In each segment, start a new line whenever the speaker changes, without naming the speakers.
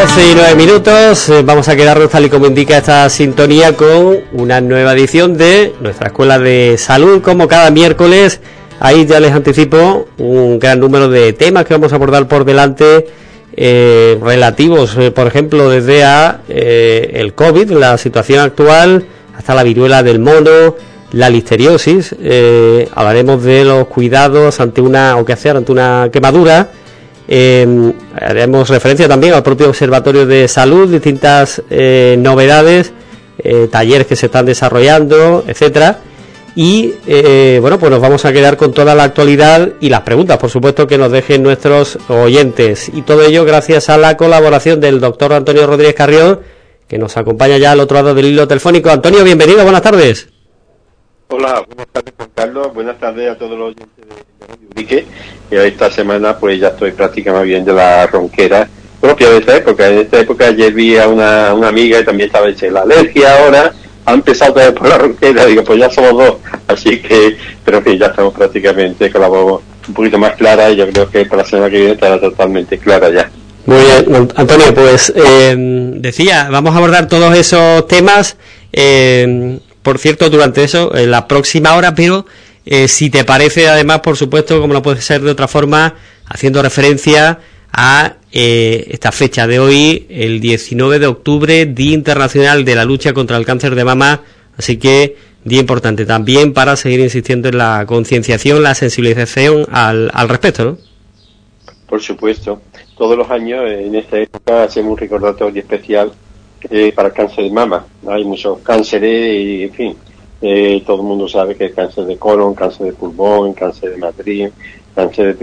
12:09. Vamos a quedarnos tal y como indica esta sintonía con una nueva edición de nuestra Escuela de Salud, como cada miércoles. Ahí ya les anticipo un gran número de temas que vamos a abordar por delante, relativos, por ejemplo, desde el COVID, la situación actual, hasta la viruela del mono, la listeriosis. Hablaremos de los cuidados ante una quemadura. Haremos referencia también al propio Observatorio de Salud, distintas novedades, talleres que se están desarrollando, etcétera. Y bueno, pues nos vamos a quedar con toda la actualidad y las preguntas, por supuesto, que nos dejen nuestros oyentes. Y todo ello gracias a la colaboración del doctor Antonio Rodríguez Carrión, que nos acompaña ya al otro lado del hilo telefónico. Antonio, bienvenido, buenas tardes.
Hola, buenas tardes, Juan Carlos. Buenas tardes a todos los oyentes de Radio Ubrique. Y esta semana pues ya estoy prácticamente bien de la ronquera propia de esta época. En esta época ayer vi a una amiga y también estaba hecha la alergia ahora. Ha empezado otra vez por la ronquera, digo, pues ya somos dos. Así que, pero en fin, ya estamos prácticamente con la voz un poquito más clara y yo creo que para la semana que viene estará totalmente clara ya.
Muy bien, Antonio, pues decía, vamos a abordar todos esos temas. Por cierto, durante eso, en la próxima hora, pero si te parece, además, por supuesto, como no puede ser de otra forma, haciendo referencia a esta fecha de hoy, el 19 de octubre, Día Internacional de la Lucha contra el Cáncer de Mama, así que día importante también para seguir insistiendo en la concienciación, la sensibilización al respecto, ¿no?
Por supuesto, todos los años en esta época hacemos un recordatorio especial para el cáncer de mama. Hay muchos cánceres y, en fin, todo el mundo sabe que el cáncer de colon, cáncer de pulmón, cáncer de matriz, cáncer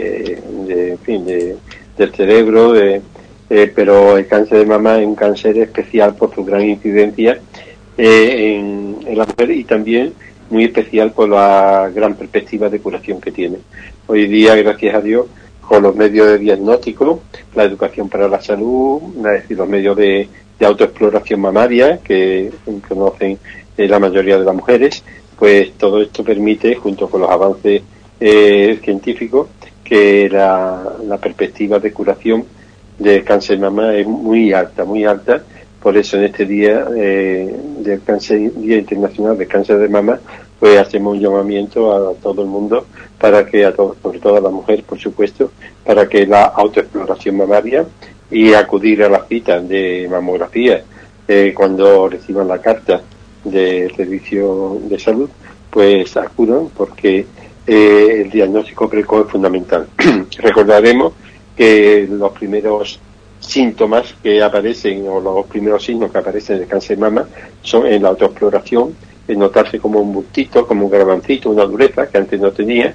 del cerebro, pero el cáncer de mama es un cáncer especial por su gran incidencia en la mujer y también muy especial por la gran perspectiva de curación que tiene. Hoy día, gracias a Dios, con los medios de diagnóstico, la educación para la salud, es decir, los medios de autoexploración mamaria que conocen la mayoría de las mujeres, pues todo esto permite, junto con los avances científicos, que la perspectiva de curación del cáncer de mama es muy alta. Por eso en este día del cáncer, Día Internacional del Cáncer de Mama, pues hacemos un llamamiento a todo el mundo para que, sobre todo a las mujeres, por supuesto, para que la autoexploración mamaria y acudir a las citas de mamografía cuando reciban la carta del servicio de salud, pues acudan porque el diagnóstico precoz es fundamental. Recordaremos que los primeros síntomas que aparecen o los primeros signos que aparecen en el cáncer de mama son en la autoexploración, en notarse como un bultito, como un garbancito, una dureza que antes no tenía.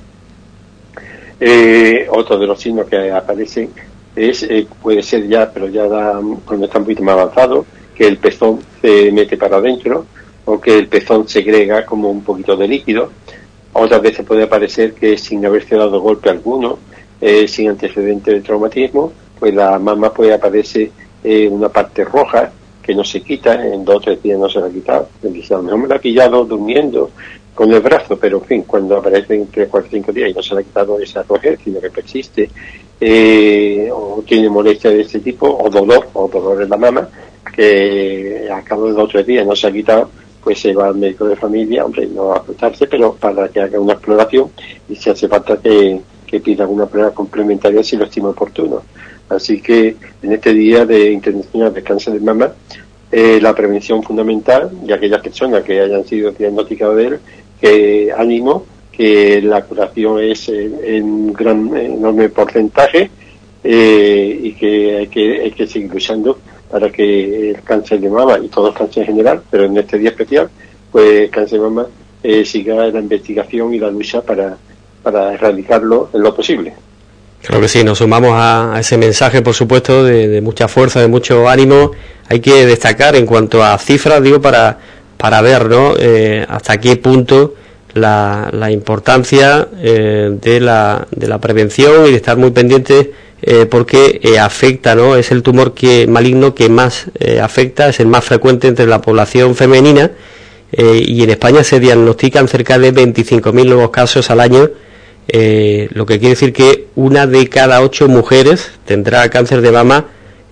Otro de los signos que aparecen puede ser ya, pero ya cuando está un poquito más avanzado, que el pezón se mete para adentro o que el pezón segrega como un poquito de líquido. Otras veces puede aparecer que sin haberse dado golpe alguno, sin antecedente de traumatismo, pues la mama puede aparecer una parte roja que no se quita, en 2 o 3 días no se la ha quitado. A lo mejor me la ha pillado durmiendo con el brazo, pero en fin, cuando aparece en 3, 4, 5 días y no se le ha quitado esa rojez, sino que persiste, o tiene molestia de este tipo, o dolor en la mama, que a cabo de 2 o 3 días no se ha quitado, pues se va al médico de familia, hombre, no va a asustarse, pero para que haga una exploración y si hace falta que pida alguna prueba complementaria si lo estima oportuno. Así que en este Día de Internacional del Cáncer de Mama, la prevención fundamental y aquellas personas que hayan sido diagnosticadas de él, que ánimo, que la curación es en un enorme porcentaje y que hay que seguir luchando para que el cáncer de mama y todo el cáncer en general, pero en este día especial, pues el cáncer de mama siga la investigación y la lucha para erradicarlo en lo posible.
Claro que sí, nos sumamos a ese mensaje, por supuesto, de mucha fuerza, de mucho ánimo. Hay que destacar en cuanto a cifras, digo, para ver, ¿no?, hasta qué punto la importancia de la prevención y de estar muy pendientes, porque afecta, ¿no?, es el tumor maligno que más afecta, es el más frecuente entre la población femenina, y en España se diagnostican cerca de 25.000 nuevos casos al año. Lo que quiere decir que 1 de cada 8 mujeres tendrá cáncer de mama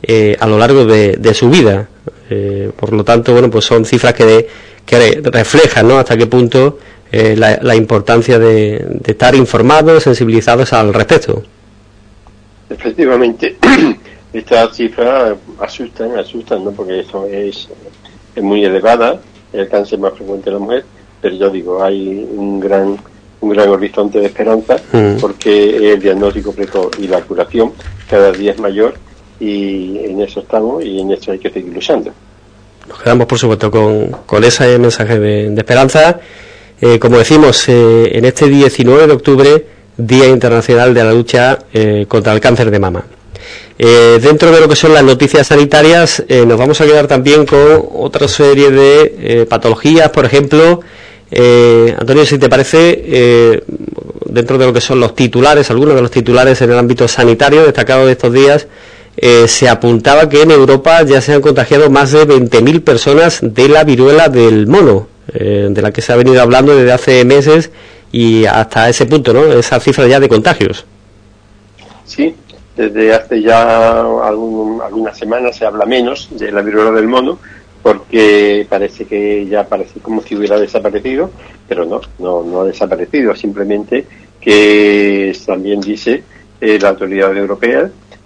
a lo largo de su vida. Por lo tanto, bueno, pues son cifras que reflejan, ¿no?, hasta qué punto la importancia de estar informados, sensibilizados al respecto.
Efectivamente, estas cifras asustan, ¿no?, porque eso es muy elevada, el cáncer más frecuente en la mujer, pero yo digo, hay un gran horizonte de esperanza, porque el diagnóstico precoz y la curación cada día es mayor, y en eso estamos y en eso hay que seguir luchando.
Nos quedamos, por supuesto, con ese mensaje de esperanza. Como decimos, en este 19 de octubre, Día Internacional de la Lucha contra el Cáncer de Mama. Dentro de lo que son las noticias sanitarias, nos vamos a quedar también con otra serie de patologías. Por ejemplo, Antonio, si te parece, dentro de lo que son los titulares, algunos de los titulares en el ámbito sanitario destacados de estos días, se apuntaba que en Europa ya se han contagiado más de 20.000 personas de la viruela del mono, de la que se ha venido hablando desde hace meses y hasta ese punto, ¿no?, esa cifra ya de contagios.
Sí, desde hace ya algunas semanas se habla menos de la viruela del mono, porque parece como si hubiera desaparecido, pero no ha desaparecido, simplemente que también dice la autoridad europea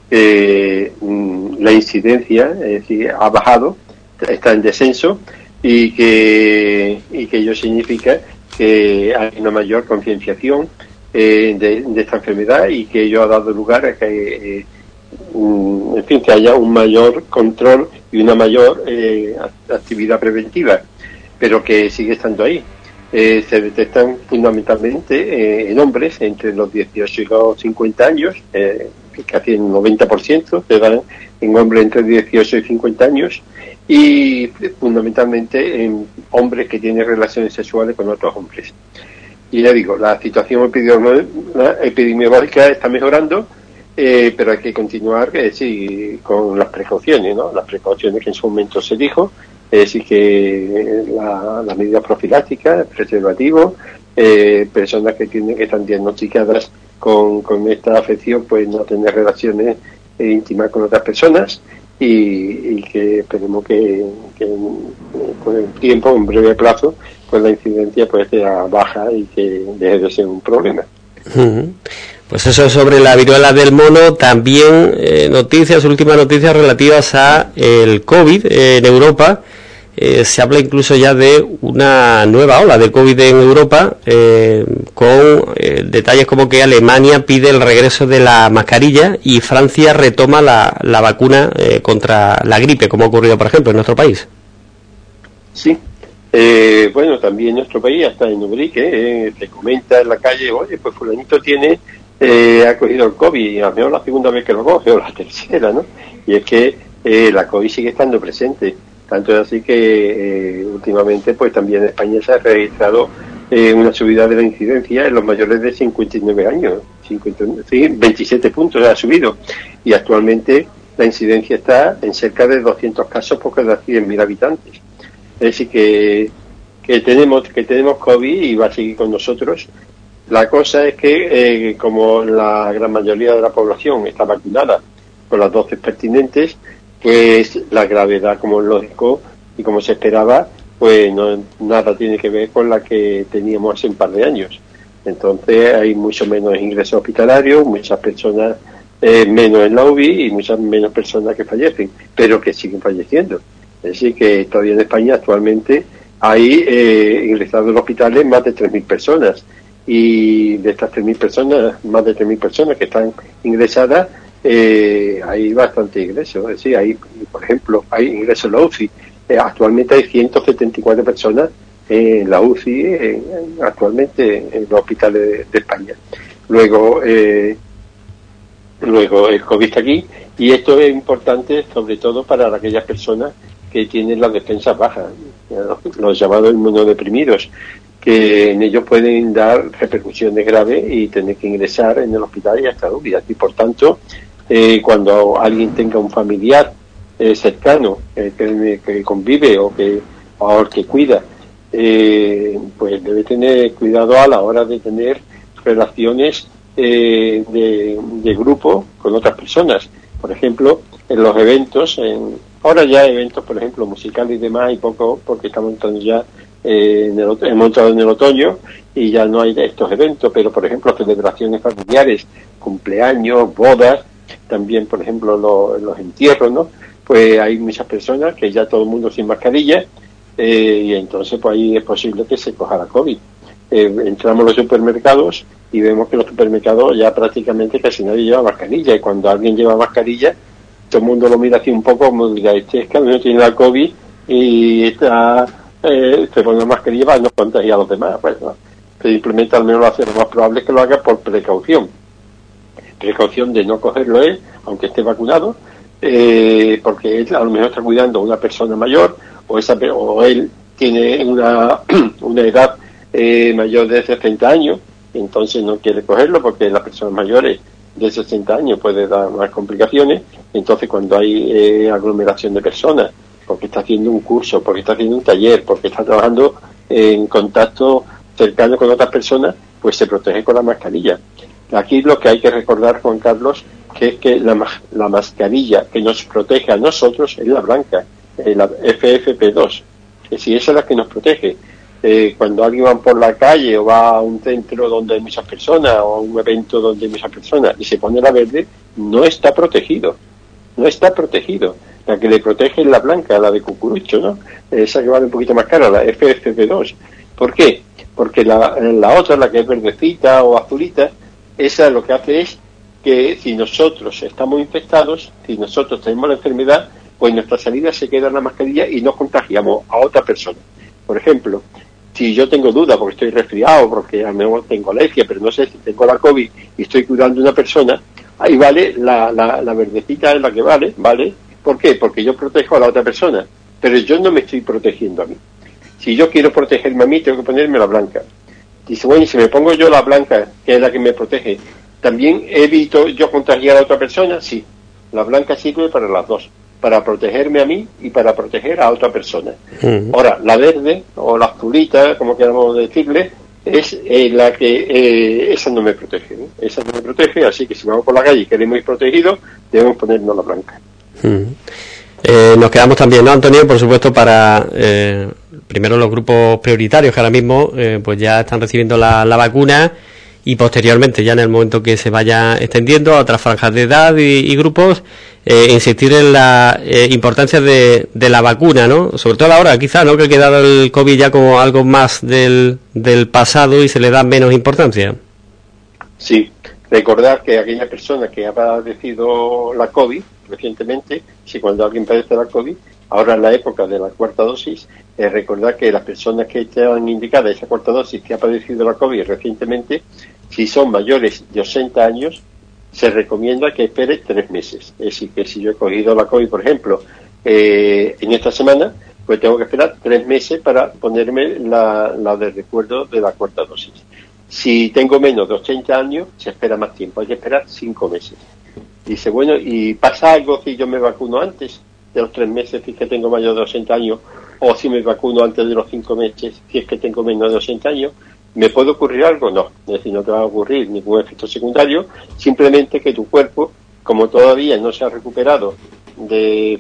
la incidencia, es decir, ha bajado, está en descenso, y que ello significa que hay una mayor concienciación de esta enfermedad, y que ello ha dado lugar a que que haya un mayor control y una mayor actividad preventiva, pero que sigue estando ahí. Se detectan fundamentalmente en hombres entre los 18 y los 50 años, casi el 90% se dan en hombres entre 18 y 50 años, y fundamentalmente en hombres que tienen relaciones sexuales con otros hombres. Y ya digo, la situación epidemiológica está mejorando, pero hay que continuar con las precauciones, ¿no? Las precauciones que en su momento se dijo, sí, que las medidas profilácticas, preservativos, personas que están diagnosticadas con esta afección, pues no tener relaciones íntimas con otras personas, y que esperemos que con el tiempo, en breve plazo, pues la incidencia pues sea baja y que deje de ser un problema.
Pues eso sobre la viruela del mono. También últimas noticias relativas a el COVID en Europa. Se habla incluso ya de una nueva ola de COVID en Europa, con detalles como que Alemania pide el regreso de la mascarilla y Francia retoma la vacuna contra la gripe, como ha ocurrido, por ejemplo, en nuestro país.
Sí. Bueno, también en nuestro país, hasta en Ubrique, se comenta en la calle, oye, pues fulanito ha cogido el COVID, y a lo mejor la segunda vez que lo coge, o la tercera, ¿no? Y es que la COVID sigue estando presente. Tanto es así que últimamente pues también en España se ha registrado una subida de la incidencia en los mayores de 59 años. 27 puntos ha subido, y actualmente la incidencia está en cerca de 200 casos por cada 100.000 habitantes. Es decir, que tenemos COVID y va a seguir con nosotros. La cosa es que como la gran mayoría de la población está vacunada con las dosis pertinentes, pues la gravedad, como es lógico y como se esperaba, pues nada tiene que ver con la que teníamos hace un par de años. Entonces hay mucho menos ingresos hospitalarios, muchas personas menos en la UBI y muchas menos personas que fallecen, pero que siguen falleciendo. Es decir, que todavía en España actualmente hay ingresados en hospitales más de 3.000 personas, y de estas 3.000 personas, más de 3.000 personas que están ingresadas, hay bastante ingresos. Es decir, por ejemplo, hay ingresos en la UCI. Actualmente hay 174 personas en la UCI actualmente en los hospitales de España. Luego el COVID está aquí, y esto es importante sobre todo para aquellas personas que tienen las defensas bajas, los llamados inmunodeprimidos, que en ellos pueden dar repercusiones graves y tener que ingresar en el hospital y hasta UBI. Y por tanto, cuando alguien tenga un familiar cercano que convive o que cuida, pues debe tener cuidado a la hora de tener relaciones de grupo con otras personas. Por ejemplo, en los eventos, ahora ya eventos, por ejemplo, musicales y demás, y poco, porque estamos entrando ya hemos entrado en el otoño y ya no hay de estos eventos, pero por ejemplo celebraciones familiares, cumpleaños, bodas, también por ejemplo los entierros, ¿no? Pues hay muchas personas que ya todo el mundo sin mascarilla, y entonces pues ahí es posible que se coja la COVID. Entramos a los supermercados y vemos que los supermercados ya prácticamente casi nadie lleva mascarilla, y cuando alguien lleva mascarilla todo el mundo lo mira así un poco como diga, es que no tiene la COVID y está se pone la mascarilla para no contagiar a los demás. Pues no, simplemente al menos lo más probable es que lo haga por precaución de no cogerlo él, aunque esté vacunado, porque él a lo mejor está cuidando a una persona mayor, o él tiene una edad mayor de 60 años, entonces no quiere cogerlo porque las personas mayores de 60 años puede dar más complicaciones. Entonces cuando hay aglomeración de personas, porque está haciendo un curso, porque está haciendo un taller, porque está trabajando en contacto cercano con otras personas, pues se protege con la mascarilla. Aquí lo que hay que recordar, Juan Carlos, que es que la mascarilla que nos protege a nosotros es la blanca, la FFP2, que si esa es la que nos protege. Cuando alguien va por la calle o va a un centro donde hay muchas personas o a un evento donde hay muchas personas y se pone la verde, no está protegido. La que le protege es la blanca, la de cucurucho, ¿no? Esa que vale un poquito más cara, la FFP2. ¿Por qué? Porque la otra, la que es verdecita o azulita, esa lo que hace es que si nosotros estamos infectados, si nosotros tenemos la enfermedad, pues nuestra salida se queda en la mascarilla y no contagiamos a otra persona. Por ejemplo, si yo tengo duda porque estoy resfriado, porque a lo mejor tengo alergia, pero no sé si tengo la COVID y estoy cuidando a una persona, ahí vale, la verdecita es la que vale. ¿Por qué? Porque yo protejo a la otra persona, pero yo no me estoy protegiendo a mí. Si yo quiero protegerme a mí, tengo que ponerme la blanca. Dice, bueno, y si me pongo yo la blanca, que es la que me protege, ¿también evito yo contagiar a otra persona? Sí, la blanca sirve para las dos, para protegerme a mí y para proteger a otra persona. Ahora, la verde, o la azulita, como queramos decirle, es la que esa no me protege, ¿no? Esa no me protege, así que si vamos por la calle y queremos ir protegidos, debemos ponernos la blanca.
Nos quedamos también, ¿no, Antonio? Por supuesto, para primero los grupos prioritarios que ahora mismo pues ya están recibiendo la vacuna, y posteriormente, ya en el momento que se vaya extendiendo a otras franjas de edad y grupos, insistir en la importancia de la vacuna, ¿no? Sobre todo ahora, quizá, ¿no?, que ha quedado el COVID ya como algo más del pasado y se le da menos importancia.
Sí, recordar que aquella persona que ha padecido la COVID recientemente, si cuando alguien padece la COVID, ahora en la época de la cuarta dosis, recordar que las personas que están indicadas esa cuarta dosis que ha padecido la COVID recientemente, si son mayores de 80 años, se recomienda que espere 3 meses. Es decir, que si yo he cogido la COVID, por ejemplo, en esta semana, pues tengo que esperar 3 meses para ponerme la de recuerdo de la cuarta dosis. Si tengo menos de 80 años, se espera más tiempo, hay que esperar 5 meses. Dice, bueno, ¿y pasa algo si yo me vacuno antes de los 3 meses si es que tengo mayor de 80 años? O si me vacuno antes de los 5 meses si es que tengo menos de 80 años. ¿Me puede ocurrir algo? No, es decir, no te va a ocurrir ningún efecto secundario, simplemente que tu cuerpo, como todavía no se ha recuperado de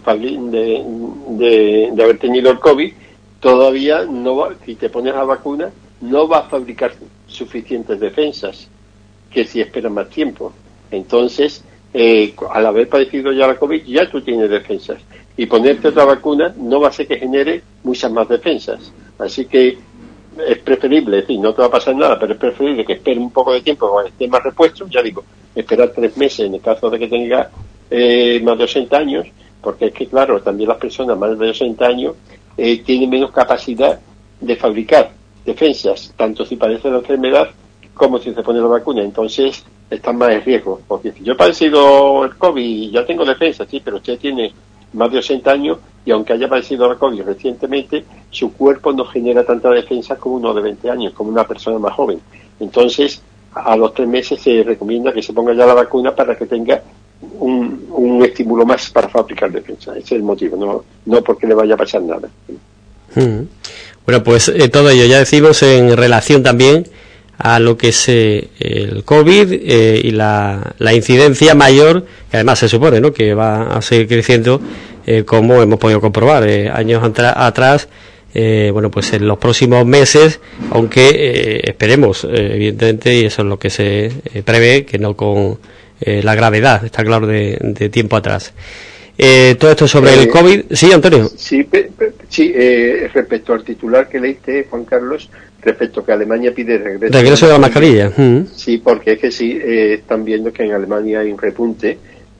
haber tenido el COVID, todavía no va, si te pones la vacuna, no va a fabricar suficientes defensas que si esperas más tiempo. Entonces, al haber padecido ya la COVID, ya tú tienes defensas. Y ponerte otra vacuna no va a hacer que genere muchas más defensas. Así que es preferible, es decir, no te va a pasar nada, pero es preferible que espere un poco de tiempo cuando esté más repuesto, ya digo, esperar 3 meses en el caso de que tenga más de 80 años, porque es que, claro, también las personas más de 80 años tienen menos capacidad de fabricar defensas, tanto si padece la enfermedad como si se pone la vacuna. Entonces están más en riesgo, porque si yo he padecido el COVID y ya tengo defensas, sí, pero usted tiene más de 80 años y aunque haya padecido la COVID recientemente, su cuerpo no genera tanta defensa como uno de 20 años, como una persona más joven. Entonces, a los 3 meses se recomienda que se ponga ya la vacuna para que tenga un estímulo más para fabricar defensa. Ese es el motivo, no porque le vaya a pasar nada.
Bueno, pues todo ello ya decimos en relación también a lo que es el COVID y la incidencia mayor, que además se supone, ¿no?, que va a seguir creciendo, como hemos podido comprobar años atrás. Bueno, pues en los próximos meses, aunque esperemos, evidentemente, y eso es lo que se prevé, que no con la gravedad, está claro, de tiempo atrás. Todo esto sobre el COVID. Sí, Antonio.
Sí, respecto al titular que leíste, Juan Carlos, respecto que Alemania pide regreso
de la mascarilla.
Sí, porque es que sí, están viendo que en Alemania hay un repunte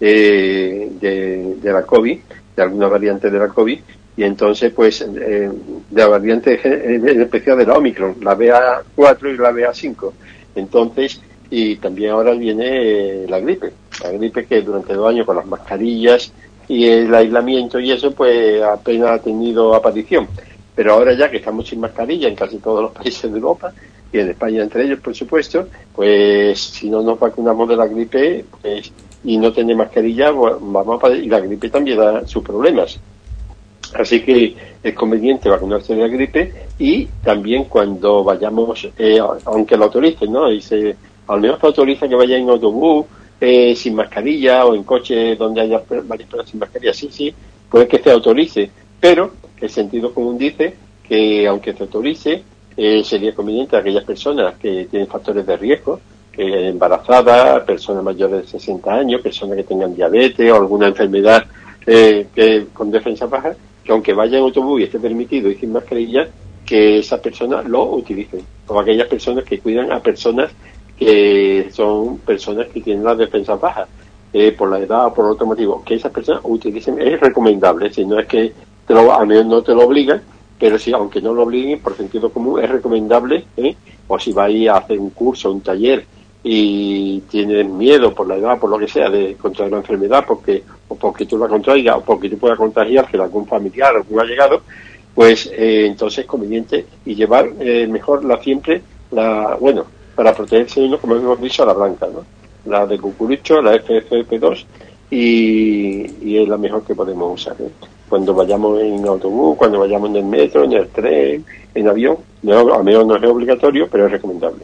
de la COVID, de alguna variante de la COVID, y entonces, pues, de la variante en especial de la Omicron, la BA4 y la BA5. Entonces, y también ahora viene la gripe que durante 2 años con las mascarillas y el aislamiento y eso, pues apenas ha tenido aparición. Pero ahora ya que estamos sin mascarilla en casi todos los países de Europa, y en España entre ellos, por supuesto, pues si no nos vacunamos de la gripe, pues, y no tener mascarilla, pues, y la gripe también da sus problemas. Así que es conveniente vacunarse de la gripe, y también cuando vayamos, aunque lo autoricen, ¿no? Dice, al menos te autoriza que vaya en autobús sin mascarilla, o en coche donde haya varias personas sin mascarilla. Sí, puede que se autorice, pero el sentido común dice que aunque se autorice, sería conveniente a aquellas personas que tienen factores de riesgo, embarazadas, personas mayores de 60 años, personas que tengan diabetes o alguna enfermedad que con defensa baja, que aunque vaya en autobús y esté permitido y sin mascarilla, que esas personas lo utilicen, o aquellas personas que cuidan a personas que son personas que tienen las defensas bajas, por la edad o por otro motivo, que esas personas utilicen. Es recomendable, si no es que a menos no te lo obligan, pero sí, aunque no lo obliguen, por sentido común es recomendable, o si vais a hacer un curso, un taller, y tienes miedo por la edad, por lo que sea, de contraer la enfermedad, o porque tú la contraigas, o porque tú puedas contagiarse a algún familiar, algún allegado, pues entonces es conveniente, y llevar mejor para protegerse uno, como hemos dicho, la blanca, ¿no? La de cucurucho, la FFP2, y es la mejor que podemos usar, cuando vayamos en autobús, cuando vayamos en el metro, en el tren, en avión. No, al menos no es obligatorio, pero es recomendable.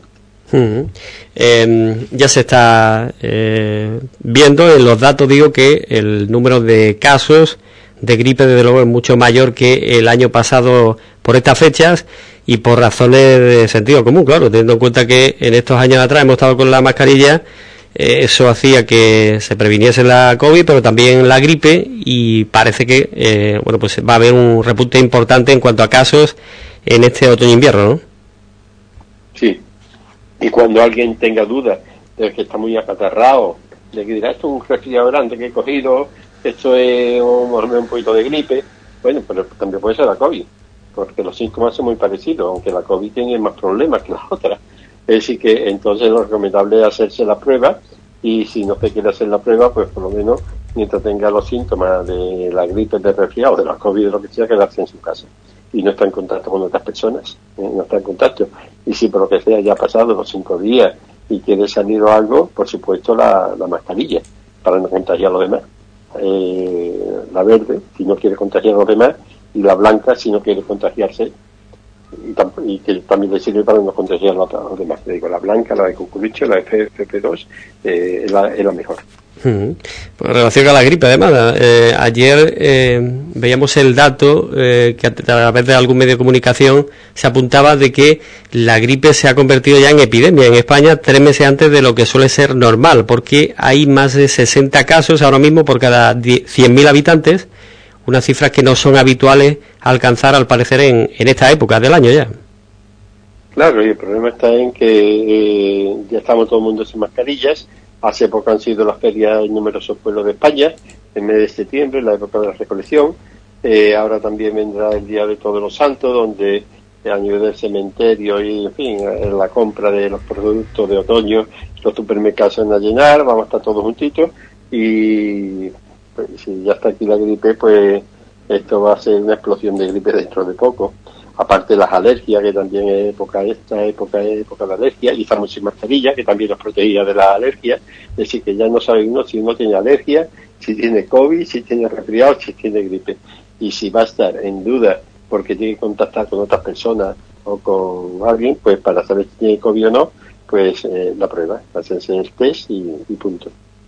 Ya se está viendo en los datos, digo, que el número de casos de gripe, desde luego, es mucho mayor que el año pasado por estas fechas, y por razones de sentido común, claro, teniendo en cuenta que en estos años atrás hemos estado con la mascarilla. Eso hacía que se previniese la COVID, pero también la gripe, y parece que pues va a haber un repunte importante en cuanto a casos en este otoño-invierno, ¿no?
Sí, y cuando alguien tenga dudas de que está muy acatarrado, de que dirá, esto es un resfriado grande que he cogido, esto es un poquito de gripe, bueno, pero también puede ser la COVID, porque los síntomas son muy parecidos, aunque la COVID tiene más problemas que las otras. Es decir, que entonces lo recomendable es hacerse la prueba, y si no se quiere hacer la prueba, pues por lo menos mientras tenga los síntomas de la gripe, de resfriado, de la COVID, de lo que sea, quedarse en su casa y no está en contacto con otras personas, no está en contacto. Y si por lo que sea ya ha pasado los 5 días y quiere salir o algo, por supuesto la mascarilla, para no contagiar a los demás. La verde, si no quiere contagiar a los demás, y la blanca, si no quiere contagiarse, y que también le sirve para no contagiar a los demás. Le digo, la blanca, la de cucurucho, la de FFP2, es la mejor.
Pues en relación a la gripe, además, ayer veíamos el dato que a través de algún medio de comunicación se apuntaba de que la gripe se ha convertido ya en epidemia en España 3 meses antes de lo que suele ser normal, porque hay más de 60 casos ahora mismo por cada 100.000 habitantes, unas cifras que no son habituales alcanzar, al parecer, en esta época del año ya.
Claro, y el problema está en que ya estamos todo el mundo sin mascarillas. Hace poco han sido las ferias en numerosos pueblos de España, en mes de septiembre, la época de la recolección. Ahora también vendrá el Día de Todos los Santos, donde a nivel del cementerio y, en fin, en la compra de los productos de otoño, los supermercados se van a llenar, vamos a estar todos juntitos, y pues, si ya está aquí la gripe, pues esto va a ser una explosión de gripe dentro de poco. Aparte de las alergias, que también es época de alergia, y estamos sin mascarilla, que también nos protegía de las alergias. Es decir, que ya no sabe uno si uno tiene alergia, si tiene COVID, si tiene resfriado, si tiene gripe. Y si va a estar en duda porque tiene que contactar con otras personas o con alguien, pues para saber si tiene COVID o no, pues la prueba, hacerse el test y punto.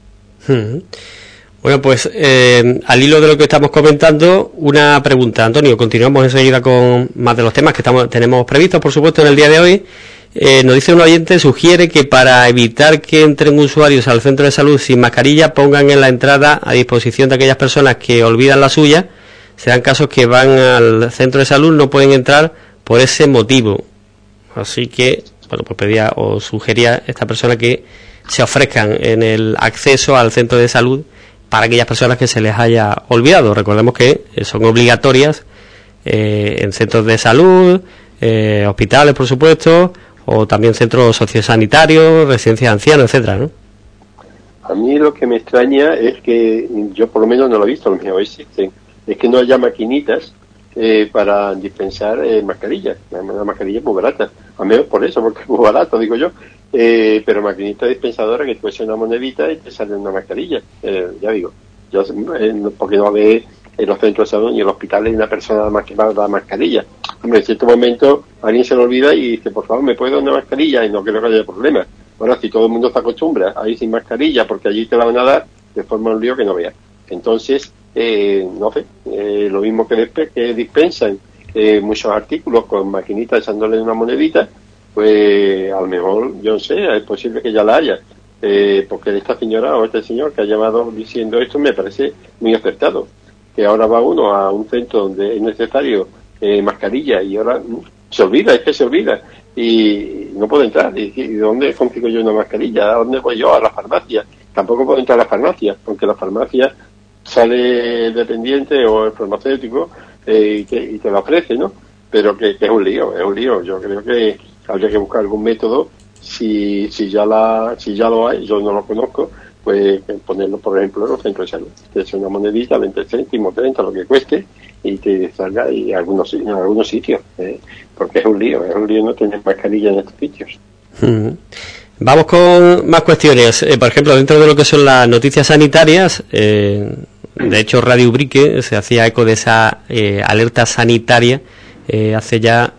Bueno, pues al hilo de lo que estamos comentando, una pregunta, Antonio. Continuamos enseguida con más de los temas que tenemos previstos, por supuesto, en el día de hoy. Nos dice un oyente, sugiere que para evitar que entren usuarios al centro de salud sin mascarilla, pongan en la entrada a disposición de aquellas personas que olvidan la suya. Se dan casos que van al centro de salud, no pueden entrar por ese motivo. Así que, bueno, pues pedía o sugería a esta persona que se ofrezcan en el acceso al centro de salud para aquellas personas que se les haya olvidado. Recordemos que son obligatorias en centros de salud, hospitales, por supuesto, o también centros sociosanitarios, residencias de ancianos, etcétera, ¿no?
A mí lo que me extraña es que, yo por lo menos no lo he visto, los míos existen, es que no haya maquinitas para dispensar mascarillas. La mascarilla es muy barata, al menos por eso, porque es muy barato, digo yo. Pero maquinita dispensadora que tú echas una monedita y te sale una mascarilla. Ya digo, yo porque no ve en los centros de salud y en los hospitales una persona más que va a dar mascarilla. Hombre, en cierto momento alguien se lo olvida y dice, por favor, ¿me puede dar una mascarilla? Y no creo que haya problema. Ahora, si todo el mundo se acostumbra a ir sin mascarilla porque allí te la van a dar, te forma un lío que no veas. Entonces, no sé, lo mismo que dispensan muchos artículos con maquinitas echándole una monedita, pues a lo mejor, yo no sé, es posible que ya la haya, porque esta señora o este señor que ha llamado diciendo esto me parece muy acertado, que ahora va uno a un centro donde es necesario mascarilla y ahora se olvida y no puede entrar. ¿Y dónde consigo yo una mascarilla? ¿A dónde voy yo? A la farmacia. Tampoco puedo entrar a la farmacia, porque la farmacia sale el dependiente o el farmacéutico y te lo ofrece, ¿no? Pero que es un lío. Yo creo que habría que buscar algún método, si ya lo hay, yo no lo conozco, pues ponerlo, por ejemplo, en los centros de salud. Que es una monedita, 20 céntimos, 30, lo que cueste, y te salga en algunos sitios, porque es un lío no tener mascarilla en estos sitios.
Vamos con más cuestiones. Por ejemplo, dentro de lo que son las noticias sanitarias, de hecho Radio Ubrique se hacía eco de esa alerta sanitaria hace ya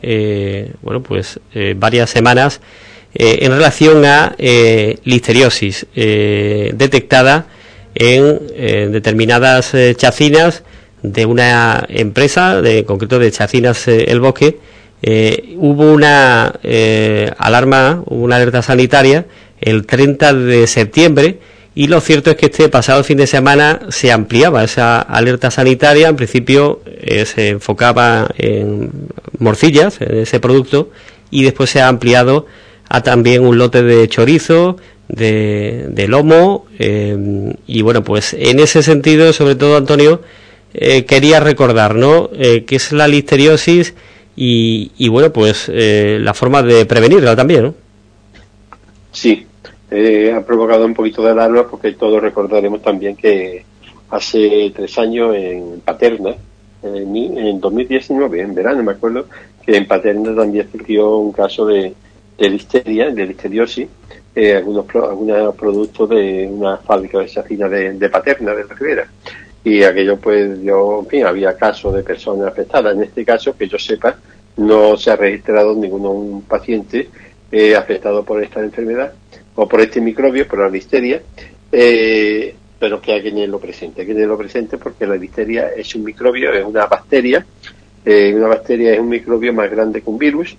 varias semanas en relación a listeriosis detectada en determinadas chacinas de una empresa, en concreto de Chacinas El Bosque. Hubo una alarma, una alerta sanitaria el 30 de septiembre y lo cierto es que este pasado fin de semana se ampliaba esa alerta sanitaria. En principio se enfocaba en morcillas, en ese producto, y después se ha ampliado a también un lote de chorizo, de lomo, y bueno, pues en ese sentido, sobre todo, Antonio, quería recordar, ¿no?, qué es la listeriosis y bueno, pues la forma de prevenirla también, ¿no?
Sí, ha provocado un poquito de alarma porque todos recordaremos también que hace 3 años en Paterna, en 2019, en verano me acuerdo, que en Paterna también surgió un caso de listeriosis, algunos productos de una fábrica de chacinas de Paterna, de la Ribera. Y aquello, pues, había casos de personas afectadas. En este caso, que yo sepa, no se ha registrado ningún paciente afectado por esta enfermedad o por este microbio, por la listeria, pero que hay que tenerlo presente porque la listeria es un microbio, es una bacteria. Una bacteria es un microbio más grande que un virus,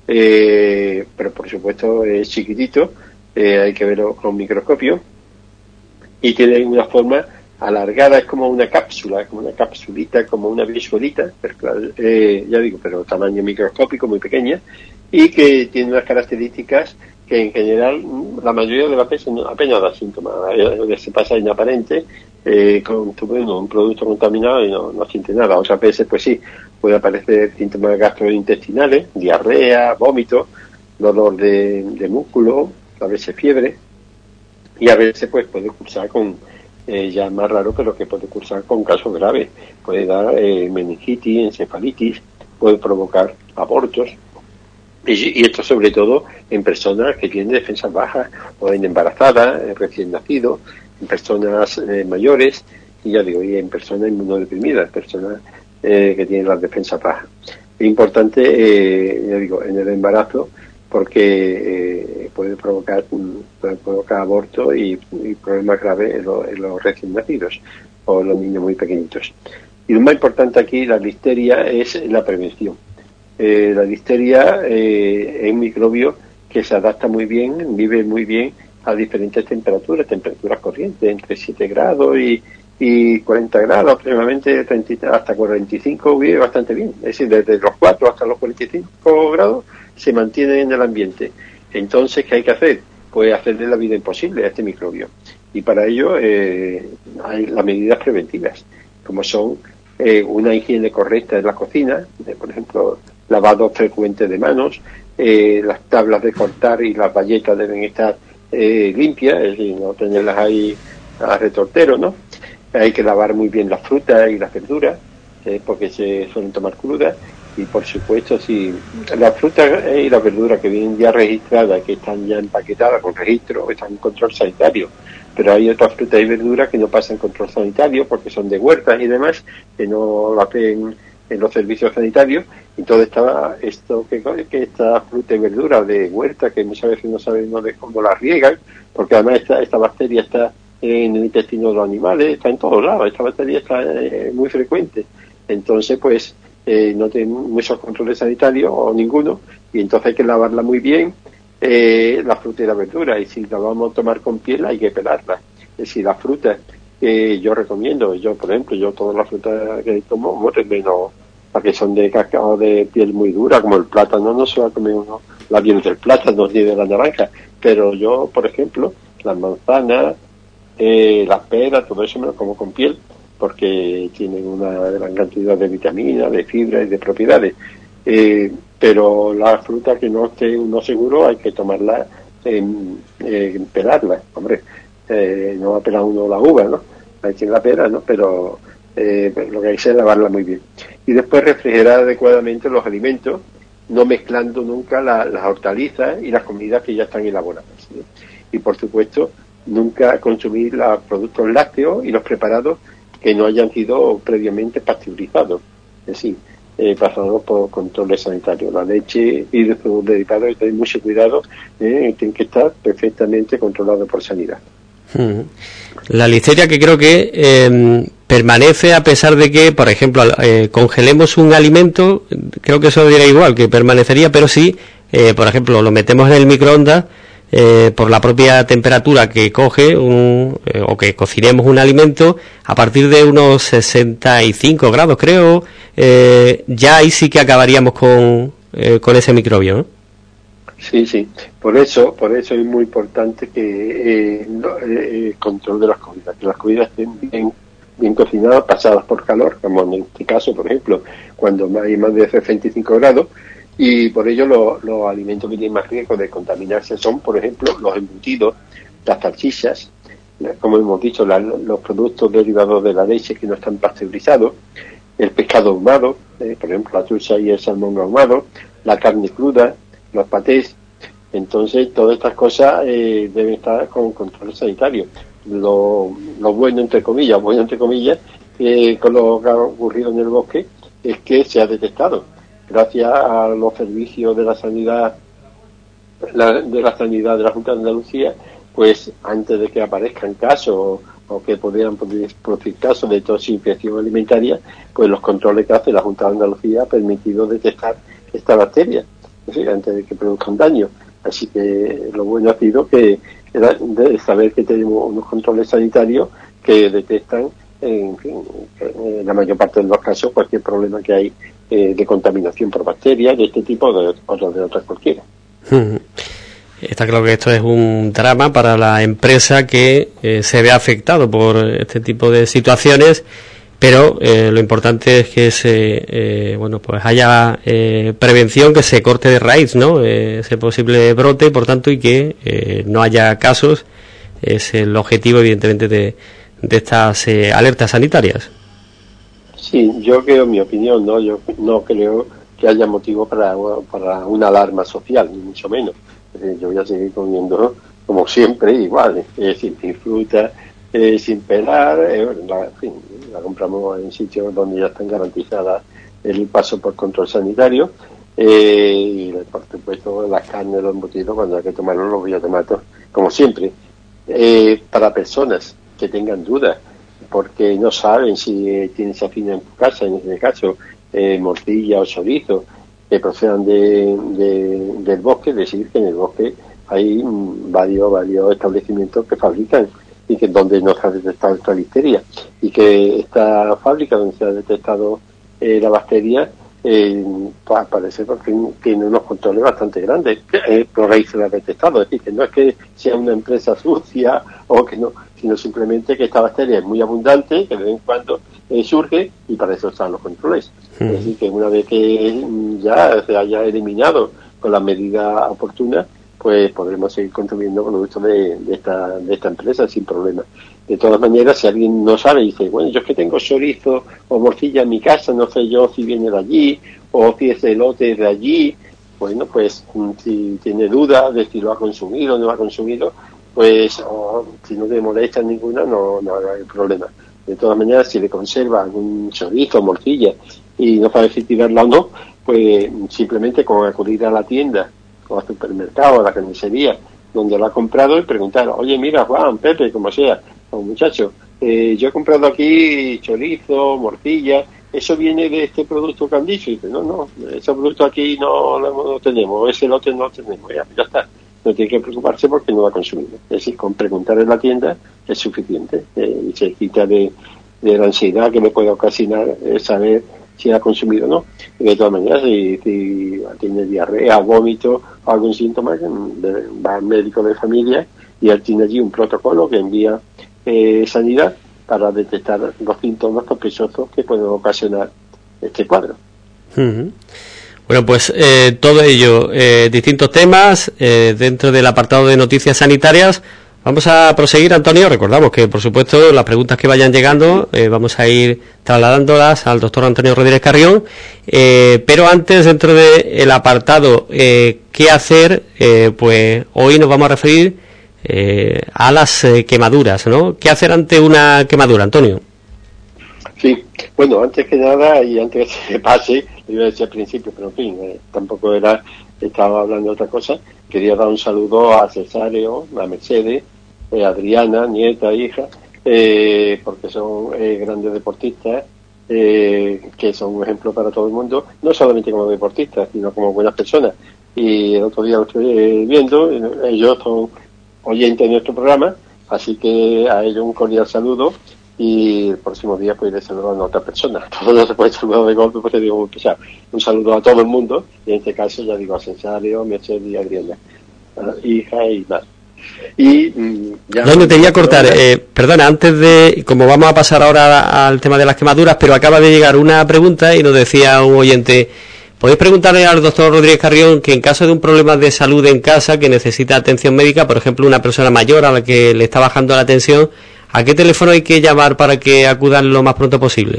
pero por supuesto es chiquitito, hay que verlo con un microscopio, y tiene una forma alargada, es como una cápsula, como una capsulita, como una visualita, pero claro, pero tamaño microscópico, muy pequeña, y que tiene unas características que en general la mayoría de las veces apenas da síntomas, se pasa inaparente, con un producto contaminado y no siente nada. Otras veces, pues sí, puede aparecer síntomas gastrointestinales, diarrea, vómito, dolor de músculo, a veces fiebre, y a veces pues puede cursar con, ya más raro, pero que puede cursar con casos graves. Puede dar meningitis, encefalitis, puede provocar abortos. Y esto sobre todo en personas que tienen defensas bajas, o en embarazadas, recién nacidos, en personas mayores, y en personas inmunodeprimidas, personas que tienen las defensas bajas. Es importante, en el embarazo, porque puede provocar aborto y problemas graves en los recién nacidos o los niños muy pequeñitos. Y lo más importante aquí, la difteria, es la prevención. La difteria es un microbio que se adapta muy bien, vive muy bien a diferentes temperaturas corrientes, entre 7 grados y 40 grados, aproximadamente hasta 45 vive bastante bien. Es decir, desde los 4 hasta los 45 grados se mantiene en el ambiente. Entonces, ¿qué hay que hacer? Pues hacerle la vida imposible a este microbio. Y para ello hay las medidas preventivas, como son una higiene correcta en la cocina, por ejemplo, lavado frecuente de manos, las tablas de cortar y las bayetas deben estar limpias, es decir, no tenerlas ahí a retortero, ¿no? Hay que lavar muy bien las frutas y las verduras, porque se suelen tomar crudas. Y por supuesto, si las frutas y las verduras que vienen ya registradas, que están ya empaquetadas con registro, están en control sanitario. Pero hay otras frutas y verduras que no pasan control sanitario porque son de huertas y demás, que no lo hacen en los servicios sanitarios. Y todo esto que esta fruta y verdura de huerta, que muchas veces no sabemos de cómo la riegan, porque además esta bacteria está en el intestino de los animales, está en todos lados, esta bacteria está muy frecuente. Entonces, pues, no tiene muchos controles sanitarios o ninguno, y entonces hay que lavarla muy bien, la fruta y la verdura, y si la vamos a tomar con piel hay que pelarla. Es decir, las frutas que yo recomiendo, por ejemplo, todas las frutas que tomo, menos las que son de cacao de piel muy dura, como el plátano, no se va a comer uno la piel del plátano ni de la naranja, pero yo, por ejemplo, las manzanas, las peras, todo eso me lo como con piel, porque tienen una gran cantidad de vitaminas, de fibra y de propiedades. Pero la fruta que no esté uno seguro hay que tomarla pelarla. Hombre, no va a pelar uno la uva, ¿no? Hay quien la pela, ¿no? Pero lo que hay que hacer es lavarla muy bien. Y después refrigerar adecuadamente los alimentos, no mezclando nunca las hortalizas y las comidas que ya están elaboradas, ¿sí? Y por supuesto, nunca consumir los productos lácteos y los preparados que no hayan sido previamente pasteurizados, es decir, pasados por controles sanitarios. La leche y los derivados hay que tener mucho cuidado, tienen que estar perfectamente controlados por sanidad.
La listeria, que creo que permanece a pesar de que, por ejemplo, congelemos un alimento, creo que eso diría igual, que permanecería, pero sí, por ejemplo, lo metemos en el microondas, por la propia temperatura que coge o que cocinemos un alimento, a partir de unos 65 grados, creo, ya ahí sí que acabaríamos con ese microbio, ¿no?
Sí. Por eso es muy importante que el control de las comidas, que las comidas estén bien cocinadas, pasadas por calor, como en este caso, por ejemplo, cuando hay más de 65 grados. Y por ello los alimentos que tienen más riesgo de contaminarse son, por ejemplo, los embutidos, las salchichas, como hemos dicho, los productos derivados de la leche que no están pasteurizados, el pescado ahumado, por ejemplo, la trucha y el salmón ahumado, la carne cruda, los patés. Entonces, todas estas cosas deben estar con control sanitario. Lo bueno, entre comillas, con lo que ha ocurrido en el bosque, es que se ha detectado. Gracias a los servicios de la sanidad de la Junta de Andalucía, pues antes de que aparezcan casos o que pudieran producir casos de toxificación alimentaria, pues los controles que hace la Junta de Andalucía ha permitido detectar esta bacteria, es decir, antes de que produzcan daño. Así que lo bueno ha sido que de saber que tenemos unos controles sanitarios que detectan, en la mayor parte de los casos, cualquier problema que hay de contaminación por bacterias de este tipo o de otras cualquiera.
Está claro que esto es un drama para la empresa que se ve afectado por este tipo de situaciones, pero lo importante es que pues haya prevención, que se corte de raíz, ¿no? Ese posible brote, por tanto, y que no haya casos. Es el objetivo, evidentemente, de estas alertas sanitarias.
Sí, yo creo, mi opinión, ¿no? Yo no creo que haya motivo para una alarma social, ni mucho menos. Yo voy a seguir comiendo, como siempre, igual, sin fruta, sin pelar, la compramos en sitios donde ya están garantizadas el paso por control sanitario, Y por supuesto las carnes, los embutidos, cuando hay que tomarlos los voy a tomar como siempre. Para personas que tengan dudas porque no saben si tienes afina en tu casa, en este caso morcilla o chorizo que procedan del bosque, decir que en el bosque hay varios establecimientos que fabrican y que donde no se ha detectado esta listeria, y que esta fábrica donde se ha detectado la bacteria pues parece que tiene unos controles bastante grandes, por ahí se la ha detectado. Es decir, que no es que sea una empresa sucia o que no, sino simplemente que esta bacteria es muy abundante, que de vez en cuando surge, y para eso están los controles. Es decir, que una vez que ya se haya eliminado con las medidas oportunas, pues podremos seguir consumiendo productos de esta empresa sin problema. De todas maneras, si alguien no sabe y dice, bueno, yo es que tengo chorizo o morcilla en mi casa, no sé yo si viene de allí o si ese elote es de allí, bueno, pues si tiene dudas de si lo ha consumido o no lo ha consumido, pues si no le molesta ninguna, no hay problema. De todas maneras, si le conserva algún chorizo o morcilla y no sabe si tirarla o no, pues simplemente con acudir a la tienda o al supermercado, a la carnicería, donde lo ha comprado, y preguntar, oye, mira, Juan, Pepe, como sea, o muchacho, yo he comprado aquí chorizo, morcilla, ¿eso viene de este producto que han dicho? Y dice, no, ese producto aquí no lo tenemos, ese lote no lo tenemos, ya está. No tiene que preocuparse porque no lo ha consumido. Es decir, con preguntar en la tienda es suficiente, y se quita de la ansiedad que me puede ocasionar saber si ha consumido o no. Y de todas maneras, si tiene diarrea, vómito o algún síntoma, va al médico de familia y él tiene allí un protocolo que envía Sanidad para detectar los síntomas sospechosos que pueden ocasionar este cuadro.
Uh-huh. Bueno, pues todo ello, distintos temas dentro del apartado de noticias sanitarias. Vamos a proseguir, Antonio. Recordamos que, por supuesto, las preguntas que vayan llegando vamos a ir trasladándolas al doctor Antonio Rodríguez Carrión. Pero antes, dentro del apartado ¿qué hacer? Pues hoy nos vamos a referir a las quemaduras, ¿no? ¿Qué hacer ante una quemadura, Antonio?
Sí, bueno, antes que nada, y antes que se pase, lo iba a decir al principio, pero en fin, tampoco estaba hablando de otra cosa. Quería dar un saludo a Cesáreo, a Mercedes, Adriana, nieta, hija, porque son grandes deportistas, que son un ejemplo para todo el mundo, no solamente como deportistas, sino como buenas personas. Y el otro día lo estoy viendo, ellos son oyentes de nuestro programa, así que a ellos un cordial saludo, y el próximo día pues iré saludando a otra persona. Todo no se puede saludar de golpe porque digo muy pesado. Un saludo a todo el mundo, y en este caso ya digo a Cesáreo, Mercedes y Adriana, hija y madre. Y
no te voy a cortar, perdona, antes de, como vamos a pasar ahora al tema de las quemaduras, pero acaba de llegar una pregunta y nos decía un oyente, podéis preguntarle al doctor Rodríguez Carrión que en caso de un problema de salud en casa que necesita atención médica, por ejemplo una persona mayor a la que le está bajando la tensión, ¿a qué teléfono hay que llamar para que acudan lo más pronto posible?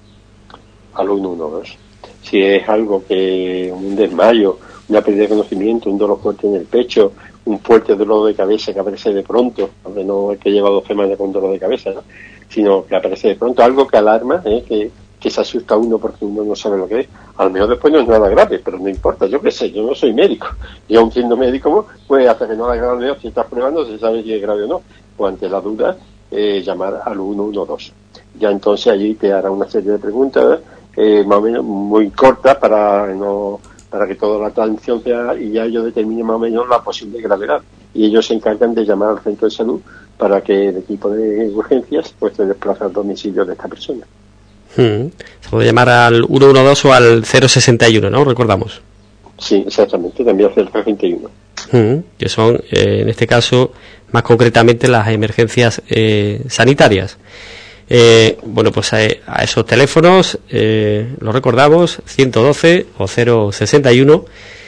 Al 112. Si es algo que un desmayo, una pérdida de conocimiento, un dolor fuerte en el pecho, un fuerte dolor de cabeza que aparece de pronto, aunque no es que lleva 2 semanas con dolor de cabeza, ¿no? Sino que aparece de pronto, algo que alarma, que se asusta a uno porque uno no sabe lo que es. A lo mejor después no es nada grave, pero no importa, yo qué sé, yo no soy médico. Y aun siendo médico, pues hasta que no haga grave, si estás probando, se sabe si es grave o no. Pues ante la duda, llamar al 112. Ya entonces allí te hará una serie de preguntas, más o menos muy cortas para que toda la atención sea, y ya ellos determinen más o menos la posible gravedad. Y ellos se encargan de llamar al centro de salud para que el equipo de urgencias pues se desplace al domicilio de esta persona.
Se puede llamar al 112 o al 061, ¿no? Recordamos.
Sí, exactamente, también al 061.
Que son, en este caso, más concretamente las emergencias sanitarias. Bueno, pues a esos teléfonos los recordamos, 112 o 061.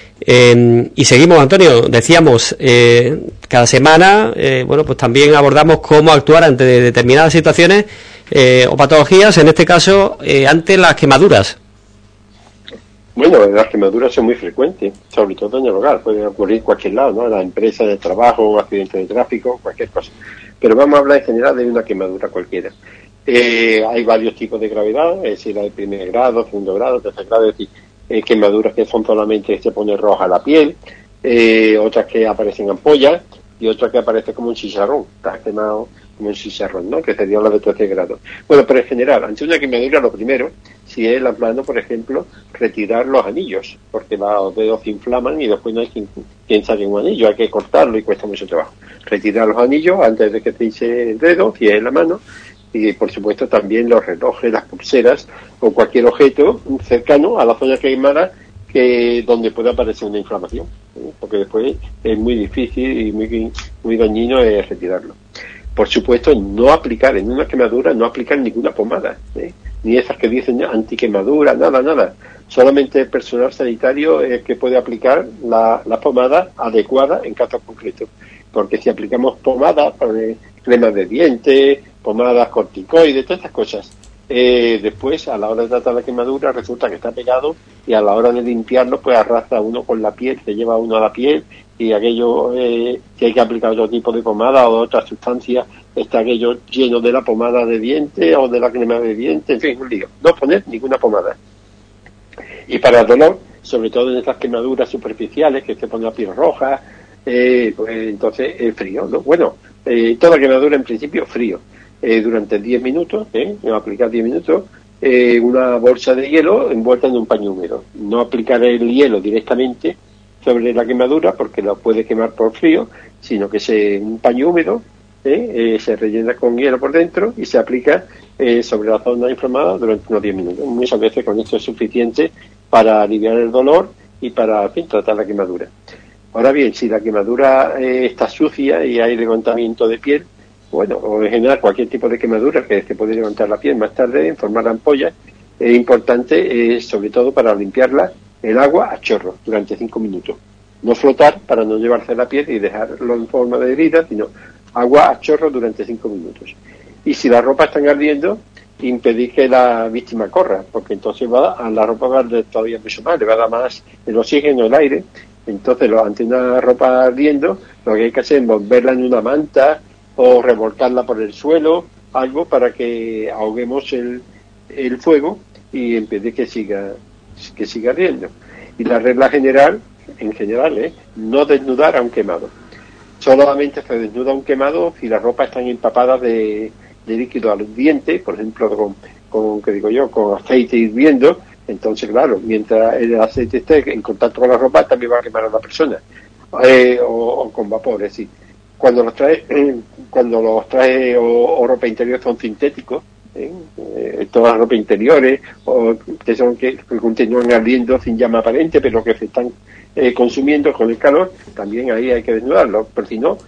Y seguimos, Antonio, decíamos, cada semana, bueno, pues también abordamos cómo actuar ante determinadas situaciones o patologías, en este caso, ante las quemaduras.
Bueno, las quemaduras son muy frecuentes, sobre todo en el hogar, pueden ocurrir en cualquier lado, ¿no? En la empresa de trabajo, accidente de tráfico, cualquier cosa. Pero vamos a hablar en general de una quemadura cualquiera. Hay varios tipos de gravedad, es decir, la de primer grado, segundo grado, tercer grado, es decir, quemaduras que son solamente se pone roja la piel, otras que aparecen ampollas y otras que aparecen como un chicharrón, está quemado como un chicharrón, ¿no? Que sería la de 13 grados. Bueno, pero en general, ante una quemadura, lo primero, si es las manos, por ejemplo, retirar los anillos, porque los dedos se inflaman y después no hay quien saque un anillo, hay que cortarlo y cuesta mucho trabajo. Retirar los anillos antes de que te hice el dedo, si es la mano, y por supuesto también los relojes, las pulseras o cualquier objeto cercano a la zona quemada donde pueda aparecer una inflamación, porque después es muy difícil y muy dañino retirarlo. Por supuesto, no aplicar en una quemadura, no aplicar ninguna pomada, ni esas que dicen antiquemadura, nada. Solamente el personal sanitario es el que puede aplicar la pomada adecuada en casos concretos. Porque si aplicamos pomadas, cremas de dientes, pomadas corticoides, todas estas cosas, después a la hora de tratar la quemadura resulta que está pegado y a la hora de limpiarlo pues arrastra uno con la piel, se lleva uno a la piel y aquello, si hay que aplicar otro tipo de pomada o otra sustancia, está aquello lleno de la pomada de dientes o de la crema de dientes, en fin, un lío. No poner ninguna pomada. Y para el dolor, sobre todo en estas quemaduras superficiales que se pone la piel roja, pues entonces el frío, ¿no? Bueno, toda quemadura en principio frío. Durante 10 minutos, aplicar 10 minutos, una bolsa de hielo envuelta en un paño húmedo. No aplicar el hielo directamente sobre la quemadura porque lo puede quemar por frío, sino que un paño húmedo se rellena con hielo por dentro y se aplica sobre la zona inflamada durante unos 10 minutos. Muchas veces con esto es suficiente para aliviar el dolor y para, en fin, tratar la quemadura. Ahora bien, si la quemadura está sucia y hay levantamiento de piel, bueno, o en general cualquier tipo de quemadura que se puede levantar la piel más tarde en formar ampollas, es importante, sobre todo para limpiarla, el agua a chorro durante 5 minutos. No flotar para no llevarse la piel y dejarlo en forma de herida, sino agua a chorro durante 5 minutos. Y si la ropa está ardiendo, impedir que la víctima corra, porque entonces la ropa va a arder todavía mucho más, le va a dar más el oxígeno, el aire. Entonces, ante una ropa ardiendo, lo que hay que hacer es envolverla en una manta o revolcarla por el suelo, algo para que ahoguemos el fuego y impedir que siga ardiendo. Y la regla general, no desnudar a un quemado. Solamente se desnuda un quemado si las ropas están empapadas de líquido ardiente, por ejemplo, con aceite hirviendo. Entonces, claro, mientras el aceite esté en contacto con la ropa, también va a quemar a la persona. O con vapor, es decir, cuando los trajes o ropa interior son sintéticos, todas las ropas interiores que continúan ardiendo sin llama aparente, pero que se están consumiendo con el calor, también ahí hay que desnudarlo, pero si no,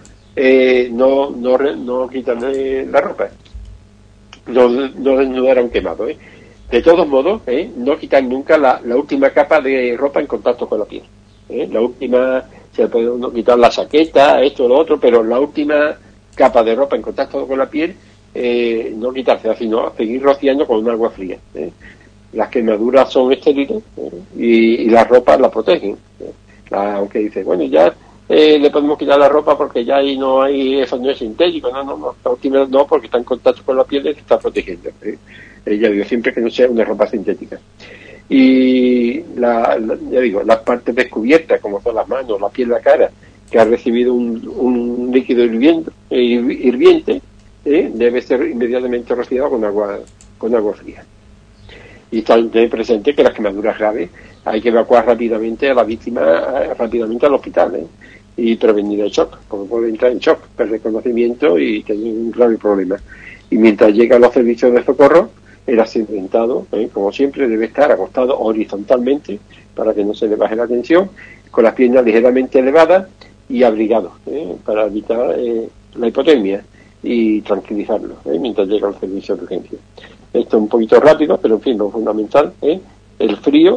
no quitarle la ropa, no desnudar a un quemado. De todos modos, no quitar nunca la última capa de ropa en contacto con la piel. La última, se puede uno quitar la chaqueta, esto o lo otro, pero la última capa de ropa en contacto con la piel, no quitarse, sino seguir rociando con un agua fría. Las quemaduras son estériles y las ropas la protegen. Aunque dice, bueno, ya le podemos quitar la ropa porque ya ahí no hay, eso no es sintético, no, la última no, porque está en contacto con la piel y se está protegiendo. Ya digo, siempre que no sea una ropa sintética. Y ya digo, las partes descubiertas, como son las manos, la piel, la cara, que ha recibido un líquido hirviente, debe ser inmediatamente rociado con agua fría. Y tener presente que las quemaduras graves hay que evacuar rápidamente a la víctima rápidamente al hospital, y prevenir el shock, porque puede entrar en shock, perder conocimiento y tener un grave problema. Y mientras llegan los servicios de socorro, el accidentado, como siempre, debe estar acostado horizontalmente para que no se le baje la tensión, con las piernas ligeramente elevadas y abrigado, para evitar la hipotermia y tranquilizarlo, mientras llega el servicio de urgencia. Esto es un poquito rápido, pero en fin, lo fundamental, el frío,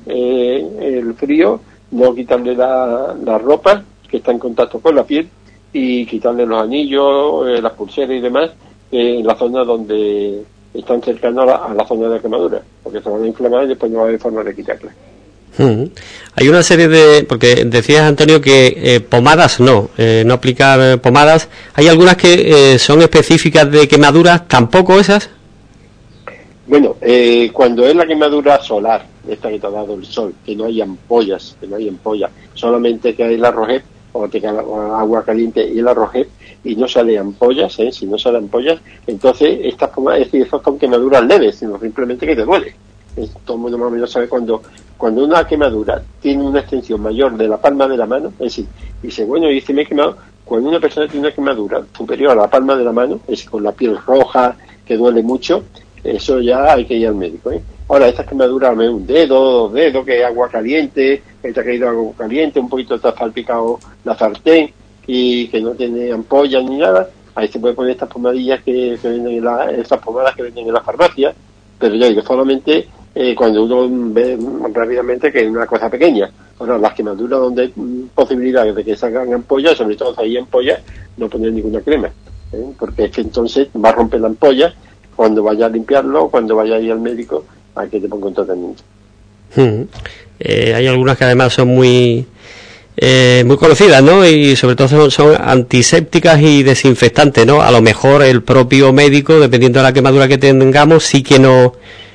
no quitarle la ropa que está en contacto con la piel y quitarle los anillos, las pulseras y demás en la zona donde están cercanos a la zona de la quemadura, porque se van a inflamar y después no va a haber forma de quitarla.
Hay una serie porque decías, Antonio, que pomadas no aplicar pomadas. Hay algunas que son específicas de quemaduras, tampoco esas.
Bueno, cuando es la quemadura solar, esta que te ha dado el sol, que no hay ampollas, solamente que hay el arrojep, o te cae agua caliente y el arrojep, y no sale ampollas, si no sale ampollas, entonces estas pomadas, es decir, esas son quemaduras leves, sino simplemente que te duele. Todo el mundo más o menos sabe cuando una quemadura tiene una extensión mayor de la palma de la mano, es decir, dice, bueno, y me he quemado, cuando una persona tiene una quemadura superior a la palma de la mano, es decir, con la piel roja, que duele mucho, eso ya hay que ir al médico, Ahora, estas quemaduras, un dedo, 2 dedos, que es agua caliente, que te ha caído agua caliente, un poquito te ha salpicado la sartén y que no tiene ampollas ni nada, ahí se puede poner estas pomadillas que venden estas pomadas que venden en la farmacia, pero ya digo, solamente cuando uno ve rápidamente que es una cosa pequeña. Ahora, las quemaduras donde hay posibilidades de que salgan ampollas, sobre todo si hay ampollas, no poner ninguna crema, porque es que entonces va a romper la ampolla cuando vaya a limpiarlo, cuando vaya a ir al médico, a que te ponga un tratamiento.
Hay algunas que además son muy conocidas, ¿no? Y sobre todo son antisépticas y desinfectantes, ¿no? A lo mejor el propio médico, dependiendo de la quemadura que tengamos, sí que nos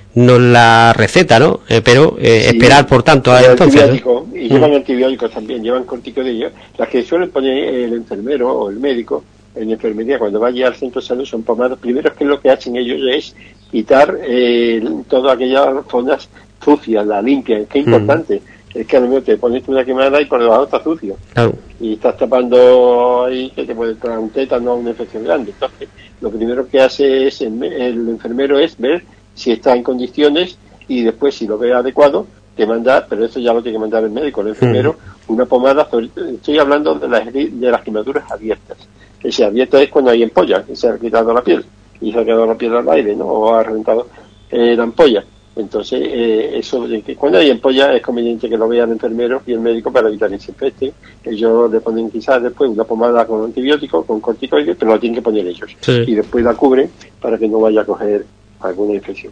la receta, ¿no? Pero sí, esperar, por tanto, a entonces, ¿no?
Y llevan antibióticos también, llevan corticoides. Las que suelen poner el enfermero o el médico en enfermería cuando vaya al centro de salud son pomadas. Primero, que lo que hacen ellos es quitar todas aquellas zonas sucias, la limpian, que es importante. Es que a lo mejor te pones una quemada y por debajo está sucio. Claro. Y estás tapando ahí que te puede traer un tétano o una infección grande. Entonces, lo primero que hace es el enfermero es ver si está en condiciones y después, si lo ve adecuado, te manda, pero eso ya lo tiene que mandar el médico, el enfermero, una pomada. Estoy hablando de las quemaduras abiertas. Ese abierta es cuando hay ampolla, y se ha quitado la piel, y se ha quedado la piel al aire, ¿no? O ha reventado la ampolla. Entonces, eso de que cuando hay ampolla es conveniente que lo vea el enfermero y el médico para evitar que se infecte. Ellos le ponen quizás después una pomada con antibióticos, con corticoides, pero la tienen que poner ellos. Sí. Y después la cubren para que no vaya a coger alguna infección.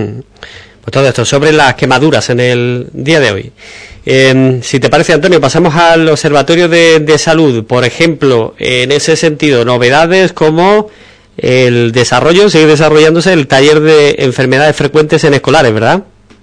Pues todo esto sobre las quemaduras en el día de hoy. Si te parece, Antonio, pasamos al Observatorio de Salud. Por ejemplo, en ese sentido, novedades como el desarrollo, sigue desarrollándose el taller de enfermedades frecuentes en escolares, ¿verdad?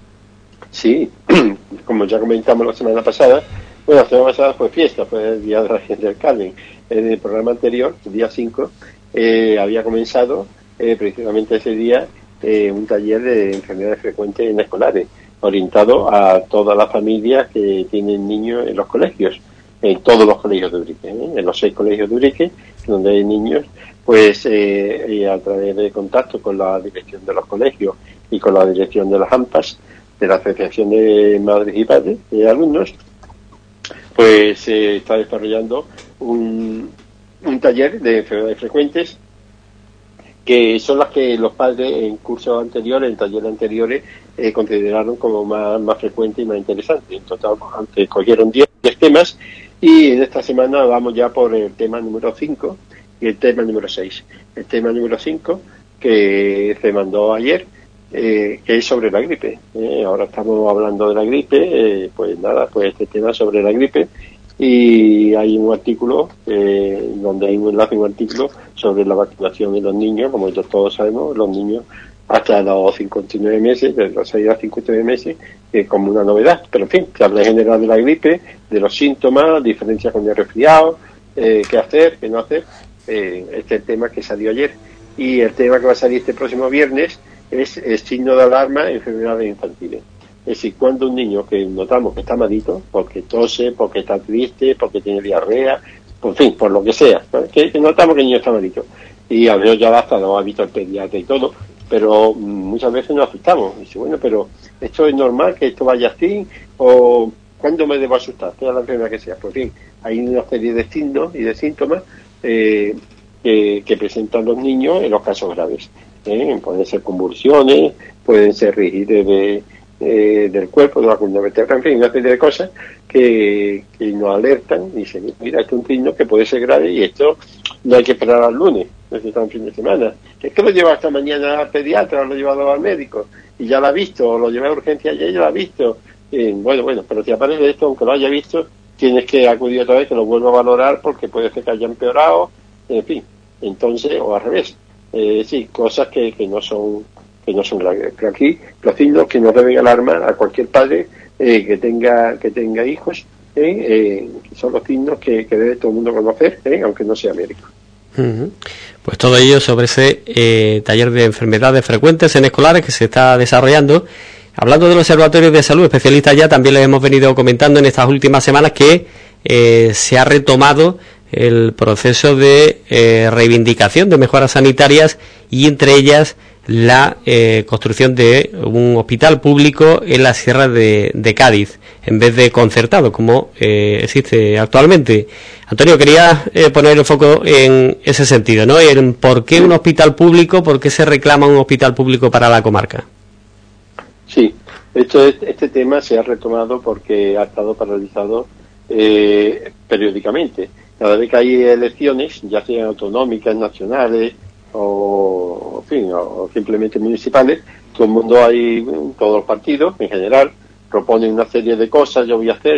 Sí, como ya comentamos la semana pasada, bueno, la semana pasada fue fiesta, fue el Día de la Gente del Carmen. En el programa anterior, el día 5, había comenzado precisamente ese día un taller de enfermedades frecuentes en escolares, orientado a todas las familias que tienen niños en los colegios, en todos los colegios de Urique, en los 6 colegios de Urique, donde hay niños, pues a través de contacto con la dirección de los colegios y con la dirección de las AMPAs, de la Asociación de Madres y Padres de Alumnos, pues se está desarrollando un taller de enfermedades frecuentes, que son las que los padres en cursos anteriores, en talleres anteriores, consideraron como más frecuentes y más interesantes. En total, antes cogieron 10 temas, y en esta semana vamos ya por el tema número 5 y el tema número 6. El tema número 5, que se mandó ayer, que es sobre la gripe. Ahora estamos hablando de la gripe, pues nada, pues este tema sobre la gripe. Y hay un artículo donde hay un enlace, un artículo sobre la vacunación en los niños. Como todos sabemos, los niños hasta los 59 meses, de los 6 a 59 meses, como una novedad. Pero en fin, se habla en general de la gripe, de los síntomas, diferencias con el resfriado, qué hacer, qué no hacer. Este es el tema que salió ayer. Y el tema que va a salir este próximo viernes es el signo de alarma en enfermedades infantiles. Es decir, cuando un niño que notamos que está malito, porque tose, porque está triste, porque tiene diarrea, por fin, por lo que sea, ¿no? que notamos que el niño está malito. Y a veces ya basta, lo ha visto el pediatra y todo, pero muchas veces nos asustamos. Y dice, bueno, pero ¿esto es normal que esto vaya así? ¿O cuándo me debo asustar? Sea la enfermedad que sea. Por fin, hay una serie de signos y de síntomas que presentan los niños en los casos graves. Pueden ser convulsiones, pueden ser rigidez del cuerpo, de la columna vertebral, en fin, una serie de cosas que nos alertan y dicen, mira, este es un signo que puede ser grave y esto no hay que esperar al lunes, necesita un fin de semana. Es que lo lleva esta mañana al pediatra, o lo he llevado al médico y ya lo ha visto, o lo llevé a urgencia y ya lo ha visto. Bueno, pero si aparece esto, aunque lo haya visto, tienes que acudir otra vez, que lo vuelva a valorar porque puede ser que haya empeorado, en fin, entonces, o al revés. Sí, cosas que no son que no son graves. Pero aquí los signos que nos deben alarmar a cualquier padre que tenga hijos, son los signos que debe todo el mundo conocer, aunque no sea médico.
Pues todo ello sobre ese taller de enfermedades frecuentes en escolares que se está desarrollando. Hablando del Observatorio de Salud, especialistas ya, también les hemos venido comentando en estas últimas semanas que se ha retomado el proceso de reivindicación de mejoras sanitarias y entre ellas la construcción de un hospital público en la Sierra de Cádiz, en vez de concertado, como existe actualmente. Antonio, quería poner el foco en ese sentido, ¿no? En por qué un hospital público, por qué se reclama un hospital público para la comarca.
Sí, este tema se ha retomado porque ha estado paralizado periódicamente. Cada vez que hay elecciones, ya sean autonómicas, nacionales o simplemente municipales, todo el mundo todos los partidos en general proponen una serie de cosas, yo voy a hacer.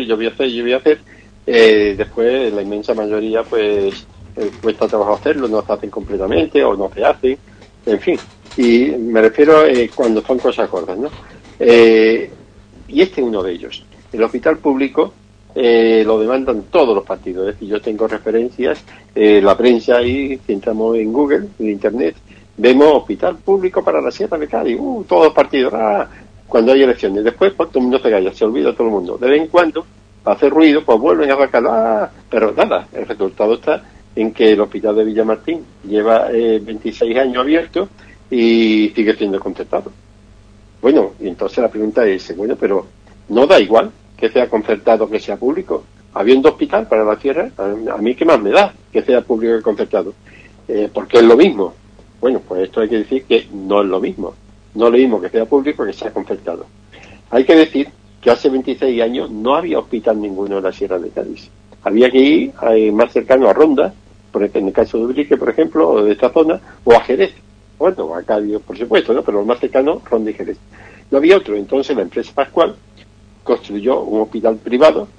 Después la inmensa mayoría pues cuesta trabajo hacerlo, no se hacen completamente o no se hacen, en fin. Y me refiero cuando son cosas gordas, ¿no? Y este es uno de ellos. El hospital público lo demandan todos los partidos. Es decir, yo tengo referencias, la prensa, y si entramos en Google, en Internet, vemos hospital público para la Sierra de Cádiz, todos los partidos, cuando hay elecciones. Después pues, todo el mundo se calla, se olvida todo el mundo. De vez en cuando, para hacer ruido, pues vuelven a sacarlo, pero nada, el resultado está en que el hospital de Villamartín lleva 26 años abierto y sigue siendo concertado. Bueno, y entonces la pregunta es, pero ¿no da igual que sea concertado que sea público? Habiendo hospital para la Sierra, a mí qué más me da que sea público que concertado, porque es lo mismo. Bueno, pues esto hay que decir que no es lo mismo. No es lo mismo que sea público que sea concertado. Hay que decir que hace 26 años no había hospital ninguno en la Sierra de Cádiz. Había que ir más cercano a Ronda, en el caso de Ubrique, por ejemplo, o de esta zona, o a Jerez. Bueno, a Cádiz, por supuesto, ¿no? Pero lo más cercano, Ronda y Jerez. No había otro. Entonces la empresa Pascual construyó un hospital privado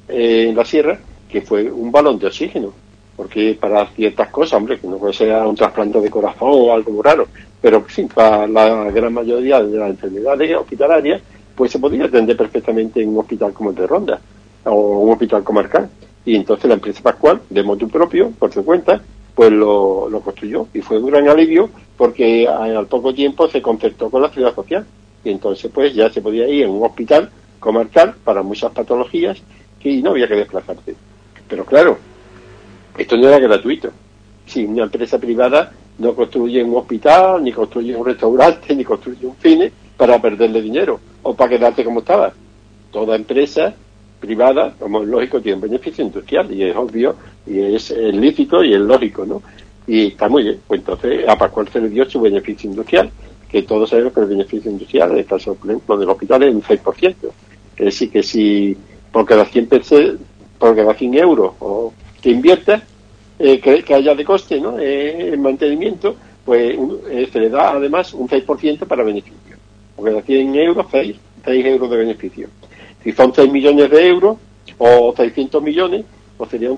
en la Sierra, que fue un balón de oxígeno, porque para ciertas cosas, hombre, que no puede ser un trasplante de corazón o algo muy raro, pero sí, para la gran mayoría de las enfermedades hospitalarias, pues se podía atender perfectamente en un hospital como el de Ronda, o un hospital comarcal. Y entonces la empresa Pascual, de motu propio, por su cuenta, pues lo construyó, y fue un gran alivio, porque al poco tiempo se concertó con la Ciudad Social, y entonces pues ya se podía ir en un hospital comarcal para muchas patologías y no había que desplazarse. Pero claro, esto no era gratuito. Si una empresa privada no construye un hospital, ni construye un restaurante, ni construye un cine para perderle dinero o para quedarte como estaba. Toda empresa privada, como es lógico, tiene un beneficio industrial, y es obvio, y es lícito y es lógico, ¿no? Y está muy bien. Pues entonces a Pascual se le dio su beneficio industrial, que todos sabemos que el beneficio industrial, en el caso, por ejemplo, del hospital, es un 6%. Es decir, que si por cada 100 euros o que inviertas, que haya de coste, ¿no? En mantenimiento, pues se le da además un 6% para beneficio. Porque de 100 euros, 6 euros de beneficio. Si son 6 millones de euros o 600 millones, pues sería un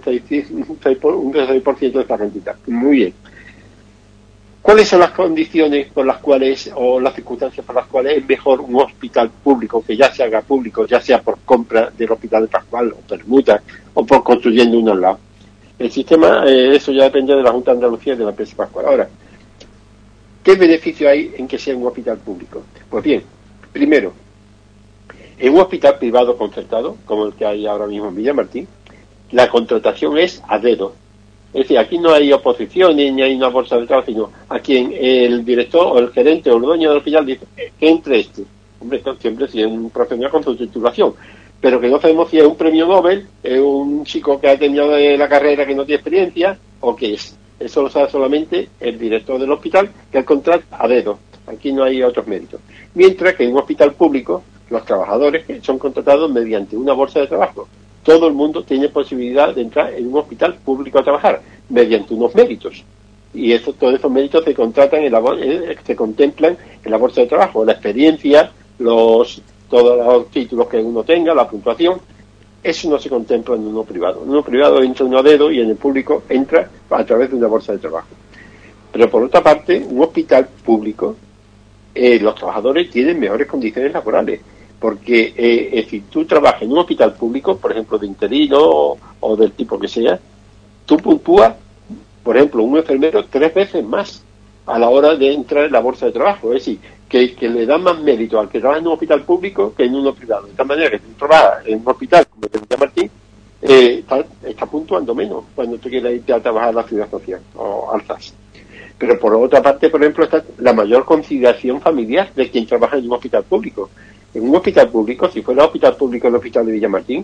6% de esta cantidad. Muy bien. ¿Cuáles son las condiciones por las cuales, o las circunstancias por las cuales es mejor un hospital público que ya se haga público, ya sea por compra del hospital de Pascual, o permuta, o por construyendo uno al lado? El sistema, eso ya depende de la Junta de Andalucía y de la empresa Pascual. Ahora, ¿qué beneficio hay en que sea un hospital público? Pues bien, primero, en un hospital privado concertado, como el que hay ahora mismo en Villamartín, la contratación es a dedo. Es decir, aquí no hay oposiciones ni hay una bolsa de trabajo, sino a quien el director o el gerente o el dueño del hospital dice que entre este. Hombre, siempre si es un profesional con su titulación, pero que no sabemos si es un premio Nobel, es un chico que ha terminado la carrera que no tiene experiencia, o qué es. Eso lo sabe solamente el director del hospital, que el contrata a dedo. Aquí no hay otros méritos. Mientras que en un hospital público, los trabajadores son contratados mediante una bolsa de trabajo. Todo el mundo tiene posibilidad de entrar en un hospital público a trabajar mediante unos méritos, y todos esos méritos se contratan se contemplan en la bolsa de trabajo, la experiencia, todos los títulos que uno tenga, la puntuación. Eso no se contempla en uno privado. En uno privado entra uno a dedo, y en el público entra a través de una bolsa de trabajo. Pero por otra parte, un hospital público los trabajadores tienen mejores condiciones laborales. Porque si tú trabajas en un hospital público, por ejemplo, de interino o del tipo que sea, tú puntúas, por ejemplo, un enfermero 3 veces más a la hora de entrar en la bolsa de trabajo. Es decir, que le da más mérito al que trabaja en un hospital público que en uno privado. De tal manera que si tú trabajas en un hospital como el de Villamartín, está puntuando menos cuando tú quieres irte a trabajar a la ciudad social o alzas. Pero por otra parte, por ejemplo, está la mayor conciliación familiar de quien trabaja en un hospital público. En un hospital público, si fuera el hospital público el hospital de Villamartín,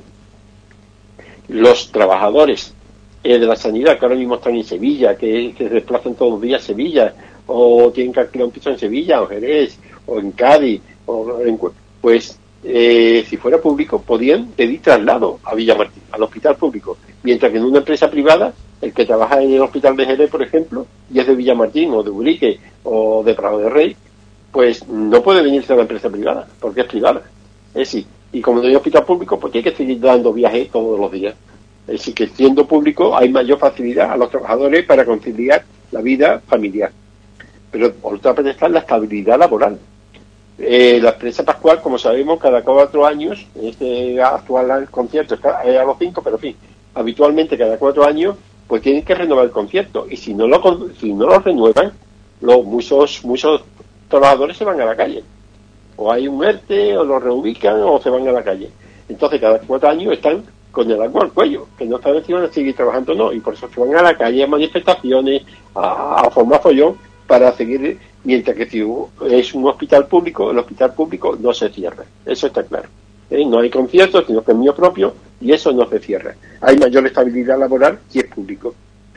los trabajadores de la sanidad que ahora mismo están en Sevilla, que se desplazan todos los días a Sevilla, o tienen que alquilar un piso en Sevilla, o en Jerez, o en Cádiz, pues si fuera público, podían pedir traslado a Villamartín, al hospital público, mientras que en una empresa privada, el que trabaja en el hospital de Jerez, por ejemplo, y es de Villamartín, o de Urique, o de Prado de Rey, pues no puede venirse a la empresa privada, porque es privada. Es decir, y como no hay hospital público, pues tiene que seguir dando viajes todos los días. Es decir, que siendo público hay mayor facilidad a los trabajadores para conciliar la vida familiar. Pero por otra parte está la estabilidad laboral. La empresa Pascual, como sabemos, cada 4 años, este actual concierto está a los 5, pero en fin, habitualmente cada 4 años, pues tienen que renovar el concierto. Y si no lo renuevan, muchos trabajadores se van a la calle. O hay un ERTE, o lo reubican, o se van a la calle. Entonces, cada 4 años están con el agua al cuello, que no saben si van a seguir trabajando o no, y por eso se van a la calle a manifestaciones, a formar follón, para seguir, mientras que si es un hospital público, el hospital público no se cierra. Eso está claro. No hay conciertos, sino que es mío propio, y eso no se cierra. Hay mayor estabilidad laboral si es público.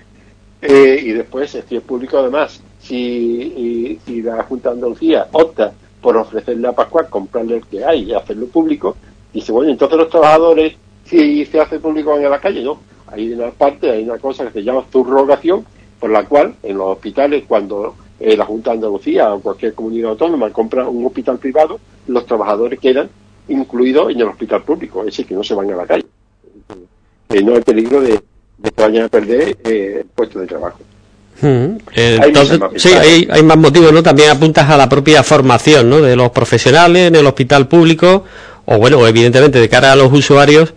Y después, si es público, además, si la Junta de Andalucía opta por ofrecerle a Pascual, comprarle el que hay y hacerlo público, dice, bueno, entonces los trabajadores, si se hace público, van a la calle. No, hay una cosa que se llama subrogación, por la cual en los hospitales, cuando la Junta de Andalucía o cualquier comunidad autónoma compra un hospital privado, los trabajadores quedan incluidos en el hospital público, es decir, que no se van a la calle. No hay peligro de que vayan a perder el puesto de trabajo.
Entonces, sí, hay más motivos, ¿no? También apuntas a la propia formación, ¿no?, de los profesionales en el hospital público, o bueno, evidentemente de cara a los usuarios,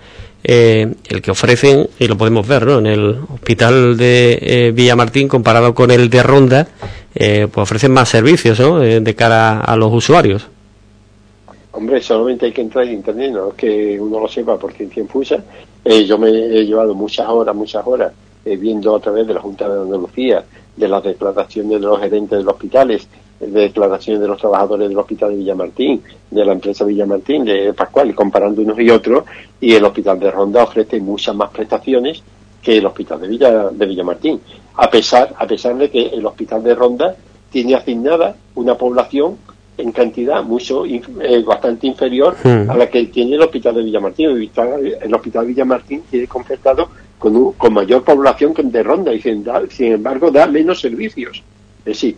el que ofrecen, y lo podemos ver, ¿no?, en el hospital de Villamartín comparado con el de Ronda, pues ofrecen más servicios, ¿no?, de cara a los usuarios.
Hombre, solamente hay que entrar en internet, no es que uno lo sepa por ciencia infusa. Yo me he llevado muchas horas viendo a través de la Junta de Andalucía, de las declaraciones de los gerentes de los hospitales, de declaraciones de los trabajadores del hospital de Villamartín, de la empresa Villamartín, de Pascual, y comparando unos y otros, y el hospital de Ronda ofrece muchas más prestaciones que el hospital de Villamartín, a pesar de que el hospital de Ronda tiene asignada una población en cantidad bastante inferior a la que tiene el hospital de Villamartín. El hospital de Villamartín tiene concertado con mayor población que el de Ronda, y sin embargo da menos servicios. Es decir,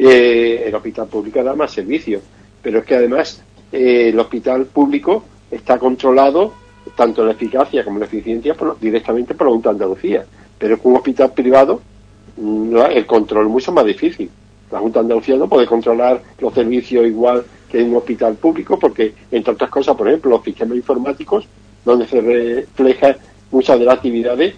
el hospital público da más servicios, pero es que además el hospital público está controlado tanto en la eficacia como en la eficiencia directamente por la Junta de Andalucía, pero con un hospital privado el control es mucho más difícil. La Junta de Andalucía no puede controlar los servicios igual que en un hospital público, porque, entre otras cosas, por ejemplo, los sistemas informáticos, donde se reflejan muchas de las actividades,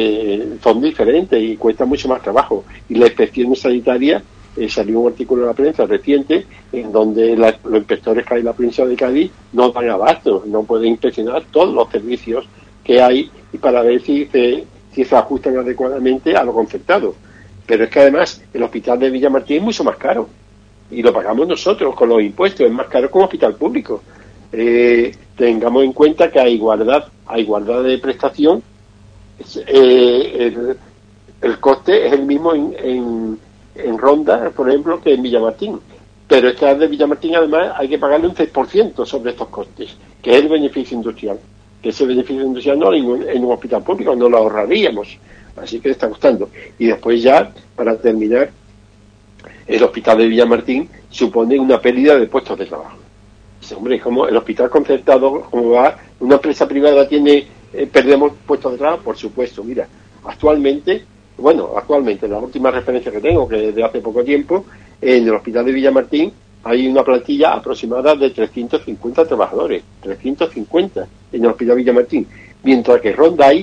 son diferentes y cuesta mucho más trabajo. Y la inspección sanitaria, salió un artículo en la prensa reciente en donde los inspectores que hay en la provincia de Cádiz no dan abasto, no pueden inspeccionar todos los servicios que hay, y para ver si se ajustan adecuadamente a lo concertado. Pero es que además el hospital de Villamartín es mucho más caro, y lo pagamos nosotros con los impuestos, es más caro que un hospital público. Tengamos en cuenta que a igualdad de prestación, el coste es el mismo en Ronda, por ejemplo, que en Villamartín. Pero es que al de Villamartín además hay que pagarle un 6% sobre estos costes, que es el beneficio industrial. Que ese beneficio industrial no en un hospital público no lo ahorraríamos. Así que está costando. Y después ya, para terminar, el hospital de Villamartín supone una pérdida de puestos de trabajo. Dice, hombre, como el hospital concertado, como va, una empresa privada perdemos puestos de trabajo, por supuesto. Mira, actualmente, la última referencia que tengo, que es de hace poco tiempo, en el hospital de Villamartín hay una plantilla aproximada de 350 trabajadores, 350 en el Hospital Villamartín, mientras que Ronda hay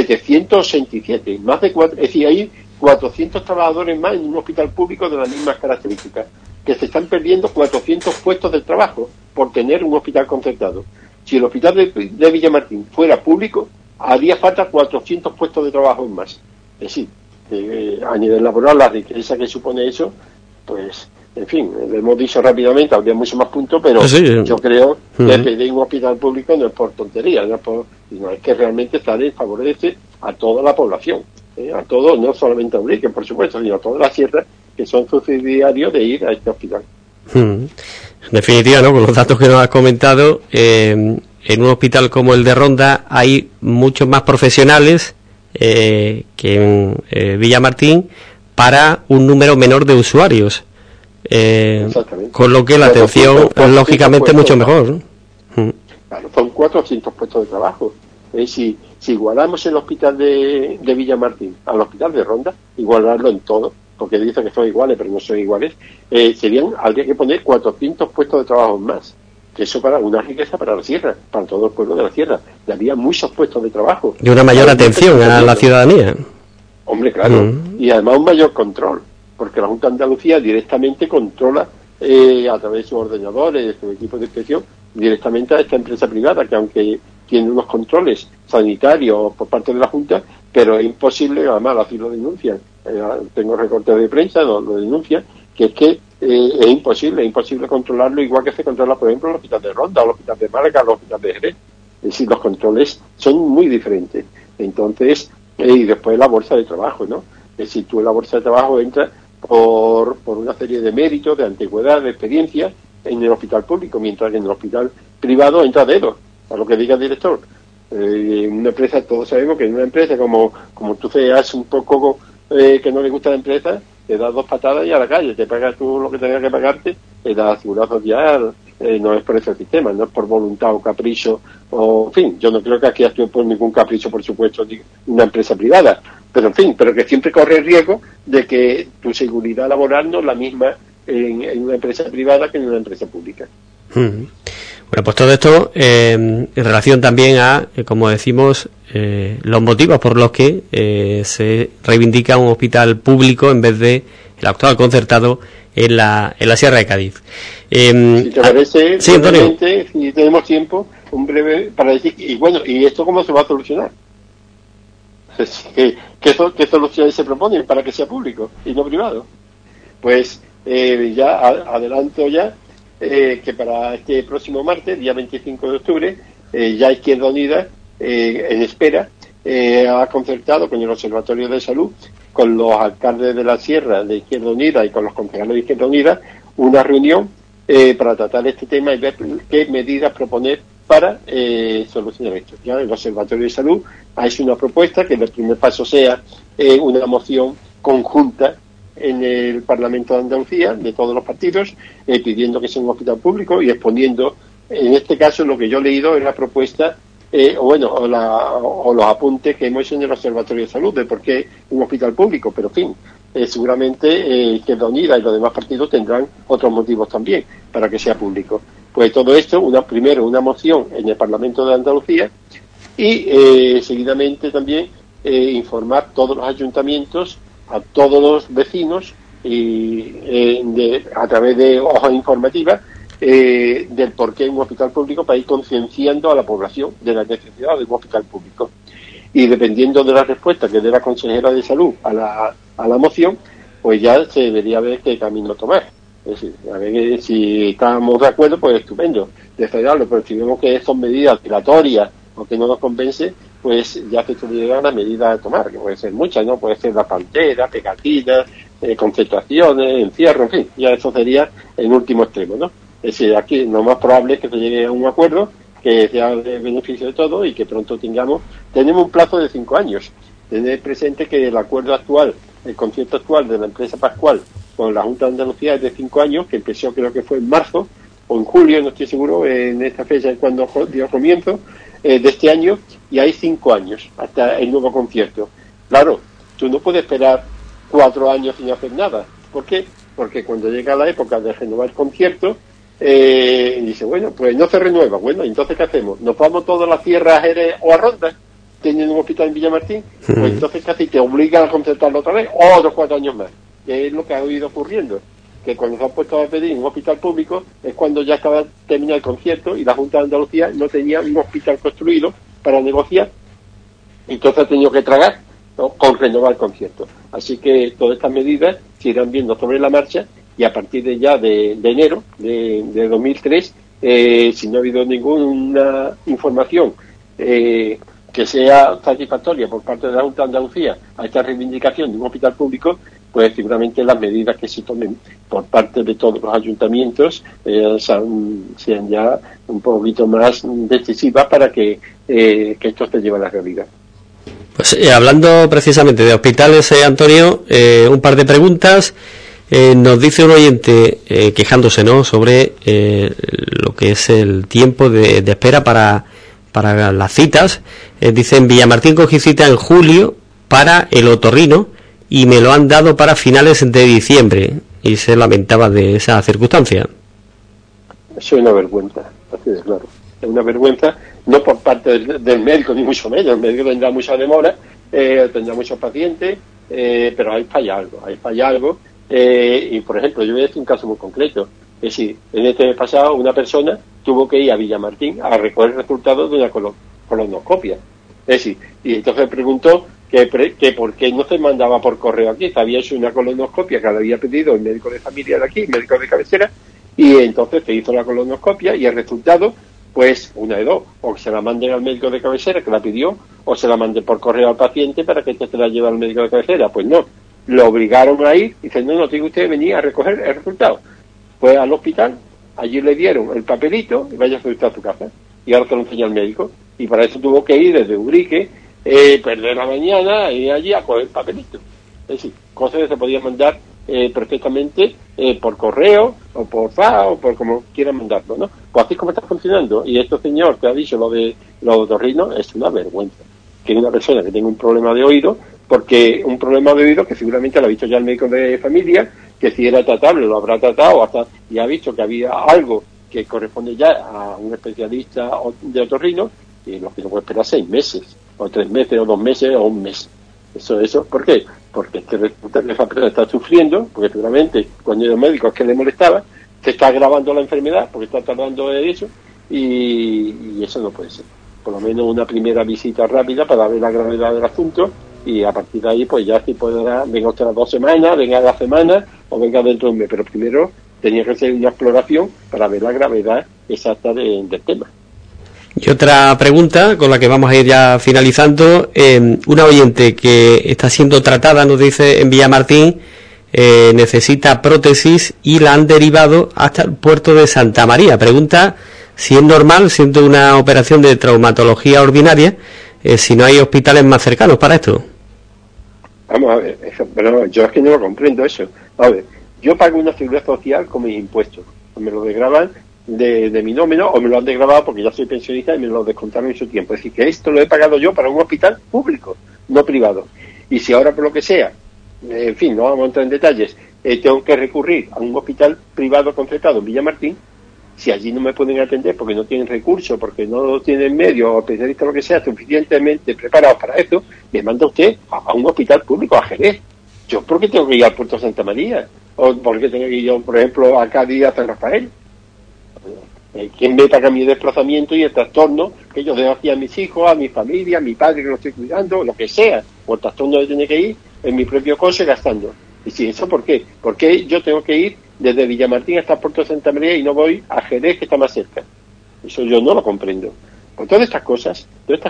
767, más de es decir, hay 400 trabajadores más en un hospital público de las mismas características, que se están perdiendo 400 puestos de trabajo por tener un hospital concertado. Si el hospital de Villamartín fuera público, haría falta 400 puestos de trabajo en más. Es decir, a nivel laboral, la riqueza que supone eso, pues, en fin, lo hemos dicho rápidamente, habría muchos más puntos, pero sí, yo creo que pedir un hospital público no es por tontería, sino es que realmente favorece a toda la población, a todos, no solamente a Ubrique, por supuesto, sino a toda la sierra, que son subsidiarios de ir a este hospital.
En definitiva, ¿no? Con los datos que nos has comentado, en un hospital como el de Ronda hay muchos más profesionales que en Villamartín para un número menor de usuarios, con lo que la atención es lógicamente mucho mejor, ¿no?
Claro, son 400 puestos de trabajo. Si igualamos el hospital de Villamartín al hospital de Ronda, igualarlo en todo, porque dice que son iguales, pero no son iguales, habría que poner 400 puestos de trabajo más. Que eso para una riqueza para la sierra, para todo el pueblo de la sierra. Y había muchos puestos de trabajo.
Y una mayor atención a la ciudadanía.
Hombre, claro. Y además un mayor control, porque la Junta de Andalucía directamente controla a través de sus ordenadores, de su equipo de inspección, directamente a esta empresa privada, que aunque tiene unos controles sanitarios por parte de la Junta, pero es imposible, además así lo denuncian, tengo recortes de prensa, lo denuncian, que es que es imposible controlarlo igual que se controla, por ejemplo, el hospital de Ronda, el hospital de Málaga, el hospital de Jerez. Es decir, los controles son muy diferentes. Entonces, y después la bolsa de trabajo, ¿no? Es decir, tú en la bolsa de trabajo entras por una serie de méritos, de antigüedad, de experiencia en el hospital público, mientras que en el hospital privado entra dedo, a lo que diga el director. Una empresa, todos sabemos que en una empresa, como tú seas un poco que no le gusta la empresa, te das 2 patadas y a la calle, te pagas tú lo que tengas que pagarte, la seguridad social no es por ese sistema, no es por voluntad o capricho, o en fin, yo no creo que aquí actúe por ningún capricho, por supuesto, de una empresa privada, pero en fin, pero que siempre corre el riesgo de que tu seguridad laboral no es la misma en una empresa privada que en una empresa pública.
Bueno, pues todo esto en relación también a, como decimos, los motivos por los que se reivindica un hospital público en vez de el actual concertado en la Sierra de Cádiz.
Si te parece,
sí, Antonio,
si tenemos tiempo, un breve para decir, ¿y esto cómo se va a solucionar? ¿Qué soluciones se proponen para que sea público y no privado? Pues ya adelanto que para este próximo martes, día 25 de octubre, ya Izquierda Unida, en espera, ha concertado con el Observatorio de Salud, con los alcaldes de la Sierra de Izquierda Unida y con los concejales de Izquierda Unida, una reunión para tratar este tema y ver qué medidas proponer para solucionar esto. Ya el Observatorio de Salud ha hecho una propuesta que el primer paso sea una moción conjunta en el Parlamento de Andalucía, de todos los partidos, pidiendo que sea un hospital público y exponiendo, en este caso, lo que yo he leído es la propuesta, o los apuntes que hemos hecho en el Observatorio de Salud de por qué un hospital público, pero en fin, seguramente Izquierda Unida y los demás partidos tendrán otros motivos también para que sea público. Pues todo esto, primero una moción en el Parlamento de Andalucía y seguidamente también informar todos los ayuntamientos, a todos los vecinos a través de hojas informativas del por qué un hospital público, para ir concienciando a la población de la necesidad de un hospital público. Y dependiendo de la respuesta que dé la consejera de salud a la moción, pues ya se debería ver qué camino tomar. Es decir, a ver si estamos de acuerdo, pues estupendo, desarrollarlo, pero si vemos que son medidas dilatorias o que no nos convence, pues ya se tuviera una medida a tomar, que puede ser muchas, ¿no? Puede ser la pantera, pegatinas, concentraciones, encierro, en fin, ya eso sería el último extremo, ¿no? Es decir, aquí lo más probable es que se llegue a un acuerdo que sea de beneficio de todos y que pronto tenemos un plazo de 5 años. Tener presente que el acuerdo actual, el concierto actual de la empresa Pascual con la Junta de Andalucía es de 5 años, que empezó creo que fue en marzo o en julio, no estoy seguro, en esta fecha es cuando dio comienzo de este año, y hay 5 años hasta el nuevo concierto. Claro, tú no puedes esperar 4 años sin hacer nada. ¿Por qué? porque cuando llega la época de renovar conciertos, dice, bueno, pues no se renueva. Bueno, entonces ¿qué hacemos? ¿Nos vamos todas las tierras a Jerez o a Ronda, teniendo un hospital en Villamartín? Pues entonces casi te obligan a concertarlo otra vez, otros 4 años más. Que es lo que ha ido ocurriendo, que cuando se han puesto a pedir un hospital público es cuando ya estaba terminado el concierto y la Junta de Andalucía no tenía un hospital construido para negociar, entonces ha tenido que tragar, ¿no?, con renovar el concierto. Así que todas estas medidas se irán viendo sobre la marcha, y a partir de ya de enero de 2003, si no ha habido ninguna información que sea satisfactoria por parte de la Junta de Andalucía a esta reivindicación de un hospital público, pues seguramente las medidas que se tomen por parte de todos los ayuntamientos sean ya un poquito más decisivas para que esto se lleve a la realidad.
Pues hablando precisamente de hospitales, Antonio, un par de preguntas. Nos dice un oyente quejándose, ¿no?, sobre lo que es el tiempo de espera para las citas. Dice: en Villamartín cogí cita en julio para el otorrino y me lo han dado para finales de diciembre, y se lamentaba de esa circunstancia.
Eso es una vergüenza, así de claro. Es una vergüenza, no por parte del médico, ni mucho menos. El médico tendrá mucha demora, tendrá muchos pacientes, pero ahí falla algo. Y por ejemplo, yo voy a decir un caso muy concreto. Es decir, en este mes pasado una persona tuvo que ir a Villamartín a recoger resultados de una colonoscopia. Es decir, y entonces preguntó que por qué no se mandaba por correo aquí. Se había hecho una colonoscopia que le había pedido el médico de familia de aquí, el médico de cabecera, y entonces se hizo la colonoscopia y el resultado, pues una de dos: o se la manden al médico de cabecera que la pidió, o se la manden por correo al paciente para que se la lleve al médico de cabecera. Pues no, lo obligaron a ir, y dicen, no, tiene usted que venir a recoger el resultado. Pues al hospital, allí le dieron el papelito y vaya usted a su casa, y ahora se lo enseña al médico, y para eso tuvo que ir desde Ubrique, perder la mañana y allí a coger el papelito. Es decir, cosas que se podían mandar perfectamente por correo o por fax o por como quieran mandarlo, ¿no? Pues así es como está funcionando. Y este señor que ha dicho lo de los otorrinos es una vergüenza, que una persona que tenga un problema de oído, porque un problema de oído que seguramente lo ha visto ya el médico de familia, que si era tratable lo habrá tratado hasta y ha visto que había algo que corresponde ya a un especialista de otorrino, y lo que no puede esperar 6 meses o 3 meses o 2 meses o 1 mes. Eso, ¿por qué? Porque esa persona está sufriendo, porque seguramente cuando el médico es que le molestaba, se está agravando la enfermedad porque está tardando en eso, y eso no puede ser. Por lo menos una primera visita rápida para ver la gravedad del asunto, y a partir de ahí pues ya si podrá, venga usted a las 2 semanas, venga a la semana o venga dentro de un mes, pero primero tenía que hacer una exploración para ver la gravedad exacta del tema.
Y otra pregunta con la que vamos a ir ya finalizando, una oyente que está siendo tratada, nos dice, en Villamartín, necesita prótesis y la han derivado hasta el puerto de Santa María. Pregunta si es normal, siendo una operación de traumatología ordinaria, si no hay hospitales más cercanos para esto.
Vamos a ver, pero yo es que no lo comprendo eso. A ver, yo pago una seguridad social con mis impuestos, me lo desgravan de mi nómina, o me lo han desgravado porque ya soy pensionista y me lo descontaron en su tiempo. Es decir, que esto lo he pagado yo para un hospital público, no privado. Y si ahora por lo que sea, en fin, no vamos a entrar en detalles, tengo que recurrir a un hospital privado concertado en Villamartín, si allí no me pueden atender porque no tienen recursos, porque no tienen medios o especialistas, lo que sea, suficientemente preparados para eso, me manda usted a un hospital público, a Jerez. ¿Yo por qué tengo que ir al puerto de Santa María? ¿O por qué tengo que ir yo, por ejemplo, a Cádiz, a San Rafael? ¿Quién me paga mi desplazamiento y el trastorno que yo dejo aquí a mis hijos, a mi familia, a mi padre que lo estoy cuidando, lo que sea? O el trastorno de tener que ir en mi propio coche gastando. Y si eso, ¿por qué? ¿Por qué yo tengo que ir desde Villamartín hasta Puerto de Santa María y no voy a Jerez, que está más cerca? Eso yo no lo comprendo. Por todas estas cosas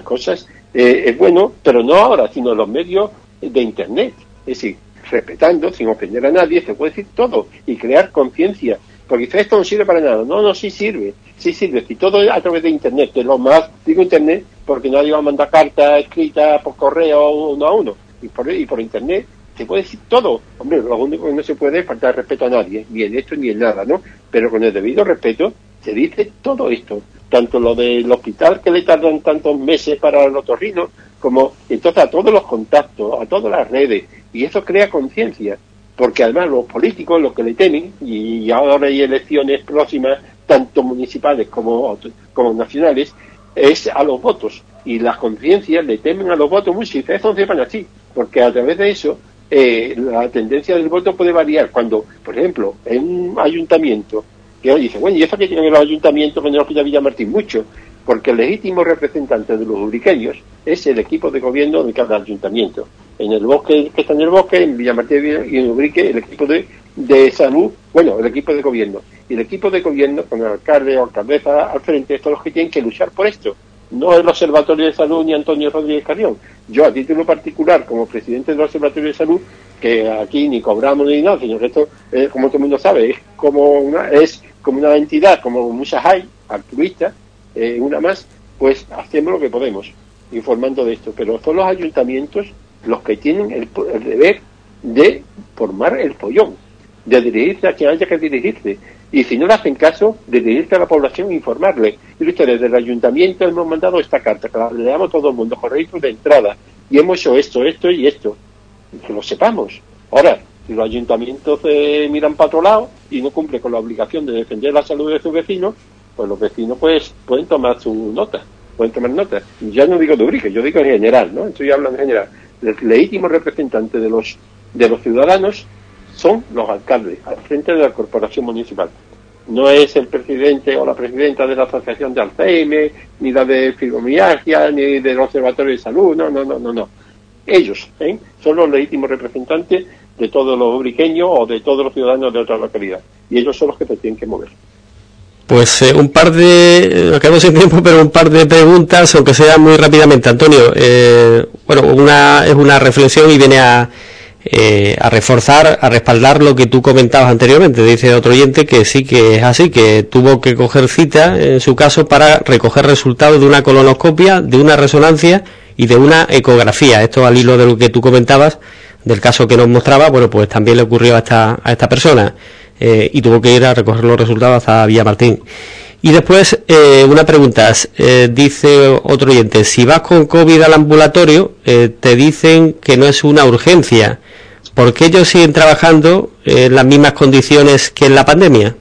es bueno, pero no ahora, sino en los medios de Internet. Es decir, respetando, sin ofender a nadie, se puede decir todo y crear conciencia. Porque dice, esto no sirve para nada. No, sí sirve. Si todo es a través de Internet, que lo más, digo Internet, porque nadie va a mandar cartas escritas por correo uno a uno. Y por Internet se puede decir todo. Hombre, lo único que no se puede es faltar respeto a nadie, ni en esto ni en nada, ¿no? Pero con el debido respeto se dice todo esto. Tanto lo del hospital, que le tardan tantos meses para el otorrino, como entonces a todos los contactos, a todas las redes. Y eso crea conciencia. porque además los políticos lo que le temen, y ahora hay elecciones próximas, tanto municipales como nacionales, es a los votos, y las conciencias le temen a los votos mucho, y eso sepan así, porque a través de eso la tendencia del voto puede variar. Cuando, por ejemplo, en un ayuntamiento, que dice, bueno, ¿y eso que tienen los ayuntamientos en el Hospital Villamartín? Mucho, porque el legítimo representante de los ubriqueños es el equipo de gobierno de cada ayuntamiento. En el bosque, que está en el bosque, en Villamartín y en Ubrique, el equipo de salud, bueno, el equipo de gobierno. Y el equipo de gobierno, con el alcalde o alcaldesa al frente, son los que tienen que luchar por esto. No el Observatorio de Salud ni Antonio Rodríguez Carrión. Yo, a título particular, como presidente del Observatorio de Salud, que aquí ni cobramos ni nada, sino que esto, como todo el mundo sabe, es como una entidad, como muchas hay, altruistas, una más, pues hacemos lo que podemos, informando de esto. Pero son los ayuntamientos los que tienen el deber de formar el follón, de dirigirse a quien haya que dirigirse, y si no le hacen caso, de dirigirse a la población e informarle. Y desde el ayuntamiento hemos mandado esta carta, que la leamos a todo el mundo, correcto, de entrada, y hemos hecho esto y esto, y que lo sepamos. Ahora, si los ayuntamientos miran para otro lado y no cumplen con la obligación de defender la salud de sus vecinos, pues los vecinos pues pueden tomar nota. Ya no digo de Ubrique, yo digo en general, ¿no? Estoy hablando en general. El legítimo representante de los ciudadanos son los alcaldes, al frente de la corporación municipal. No es el presidente o la presidenta de la Asociación de Alzheimer, ni la de fibromialgia, ni del Observatorio de Salud, no. Ellos son los legítimos representantes de todos los ubriqueños o de todos los ciudadanos de otra localidad. Y ellos son los que se tienen que mover.
Pues nos quedamos sin tiempo, pero un par de preguntas, aunque sea muy rápidamente. Antonio, una es una reflexión y viene a reforzar, a respaldar lo que tú comentabas anteriormente. Dice otro oyente que sí que es así, que tuvo que coger cita, en su caso, para recoger resultados de una colonoscopia, de una resonancia y de una ecografía. Esto al hilo de lo que tú comentabas, del caso que nos mostraba, bueno, pues también le ocurrió a esta persona. Y tuvo que ir a recoger los resultados hasta Villamartín. Y después, una pregunta, dice otro oyente, si vas con COVID al ambulatorio, te dicen que no es una urgencia. ¿Por qué ellos siguen trabajando en las mismas condiciones que en la pandemia?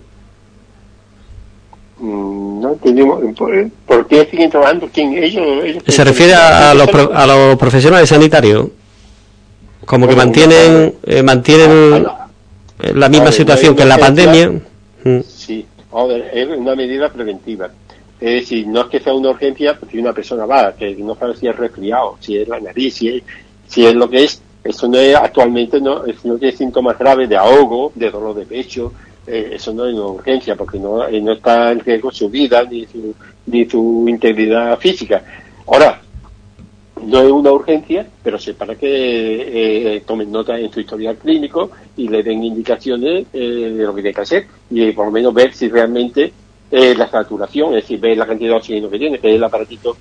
No entendemos. ¿Por qué siguen trabajando? ¿Quién? Ellos
se refiere a los profesionales sanitarios. Como que mantienen la misma situación que en la pandemia.
Sí, es una medida preventiva. Es decir, no es que sea una urgencia, pues si una persona va, que no sabe si es resfriado, si es la nariz, si es lo que es, eso no es actualmente, no tiene síntomas graves de ahogo, de dolor de pecho, eso no es una urgencia, porque no está en riesgo su vida ni su integridad física. Ahora, no es una urgencia, pero sí para que tomen nota en su historial clínico y le den indicaciones de lo que tiene que hacer y por lo menos ver si realmente la saturación, es decir, ver la cantidad de oxígeno que tiene, que es el aparatito,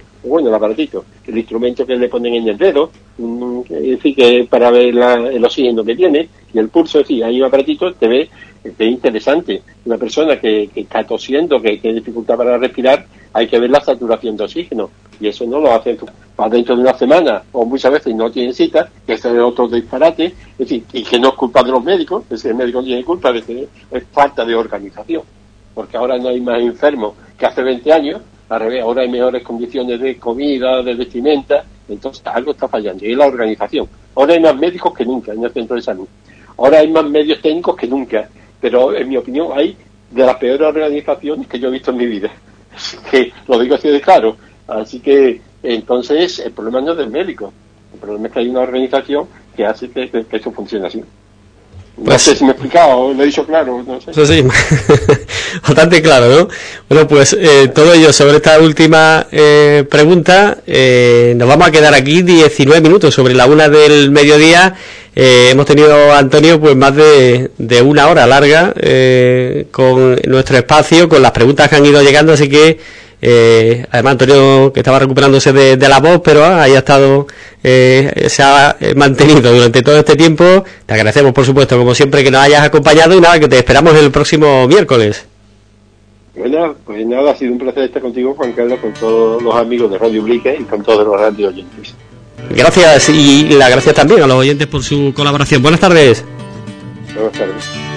el instrumento que le ponen en el dedo, es decir, que para ver el oxígeno que tiene y el pulso, es decir, hay un aparatito que ve, que es interesante. Una persona que está tosiendo, que tiene dificultad para respirar, hay que ver la saturación de oxígeno. Y eso no lo hacen para dentro de una semana, o muchas veces no tienen cita, que ese es otro disparate, es decir, y que no es culpa de los médicos, es decir, el médico tiene culpa, es falta de organización, porque ahora no hay más enfermos que hace 20 años, al revés, ahora hay mejores condiciones de comida, de vestimenta, entonces algo está fallando, y es la organización. Ahora hay más médicos que nunca en el centro de salud, ahora hay más medios técnicos que nunca, pero en mi opinión hay de las peores organizaciones que yo he visto en mi vida, que lo digo así de claro. Así que, entonces, el problema no es del médico. El problema es que hay una organización que hace que eso funcione así. No sé si me he explicado, lo he dicho claro, no sé.
Eso sí, bastante claro, ¿no? Bueno, pues todo ello sobre esta última pregunta. Nos vamos a quedar aquí 19 minutos sobre la 1 del mediodía. Hemos tenido, Antonio, pues más de una hora larga con nuestro espacio, con las preguntas que han ido llegando, así que además Antonio, que estaba recuperándose de la voz, pero ahí ha estado, se ha mantenido durante todo este tiempo. Te agradecemos, por supuesto, como siempre, que nos hayas acompañado y nada, que te esperamos el próximo miércoles.
Bueno, pues nada, ha sido un placer estar contigo, Juan Carlos, con todos los amigos de Radio Ubrique y con todos los radio oyentes.
Gracias, y las gracias también a los oyentes por su colaboración. Buenas tardes.
Buenas tardes.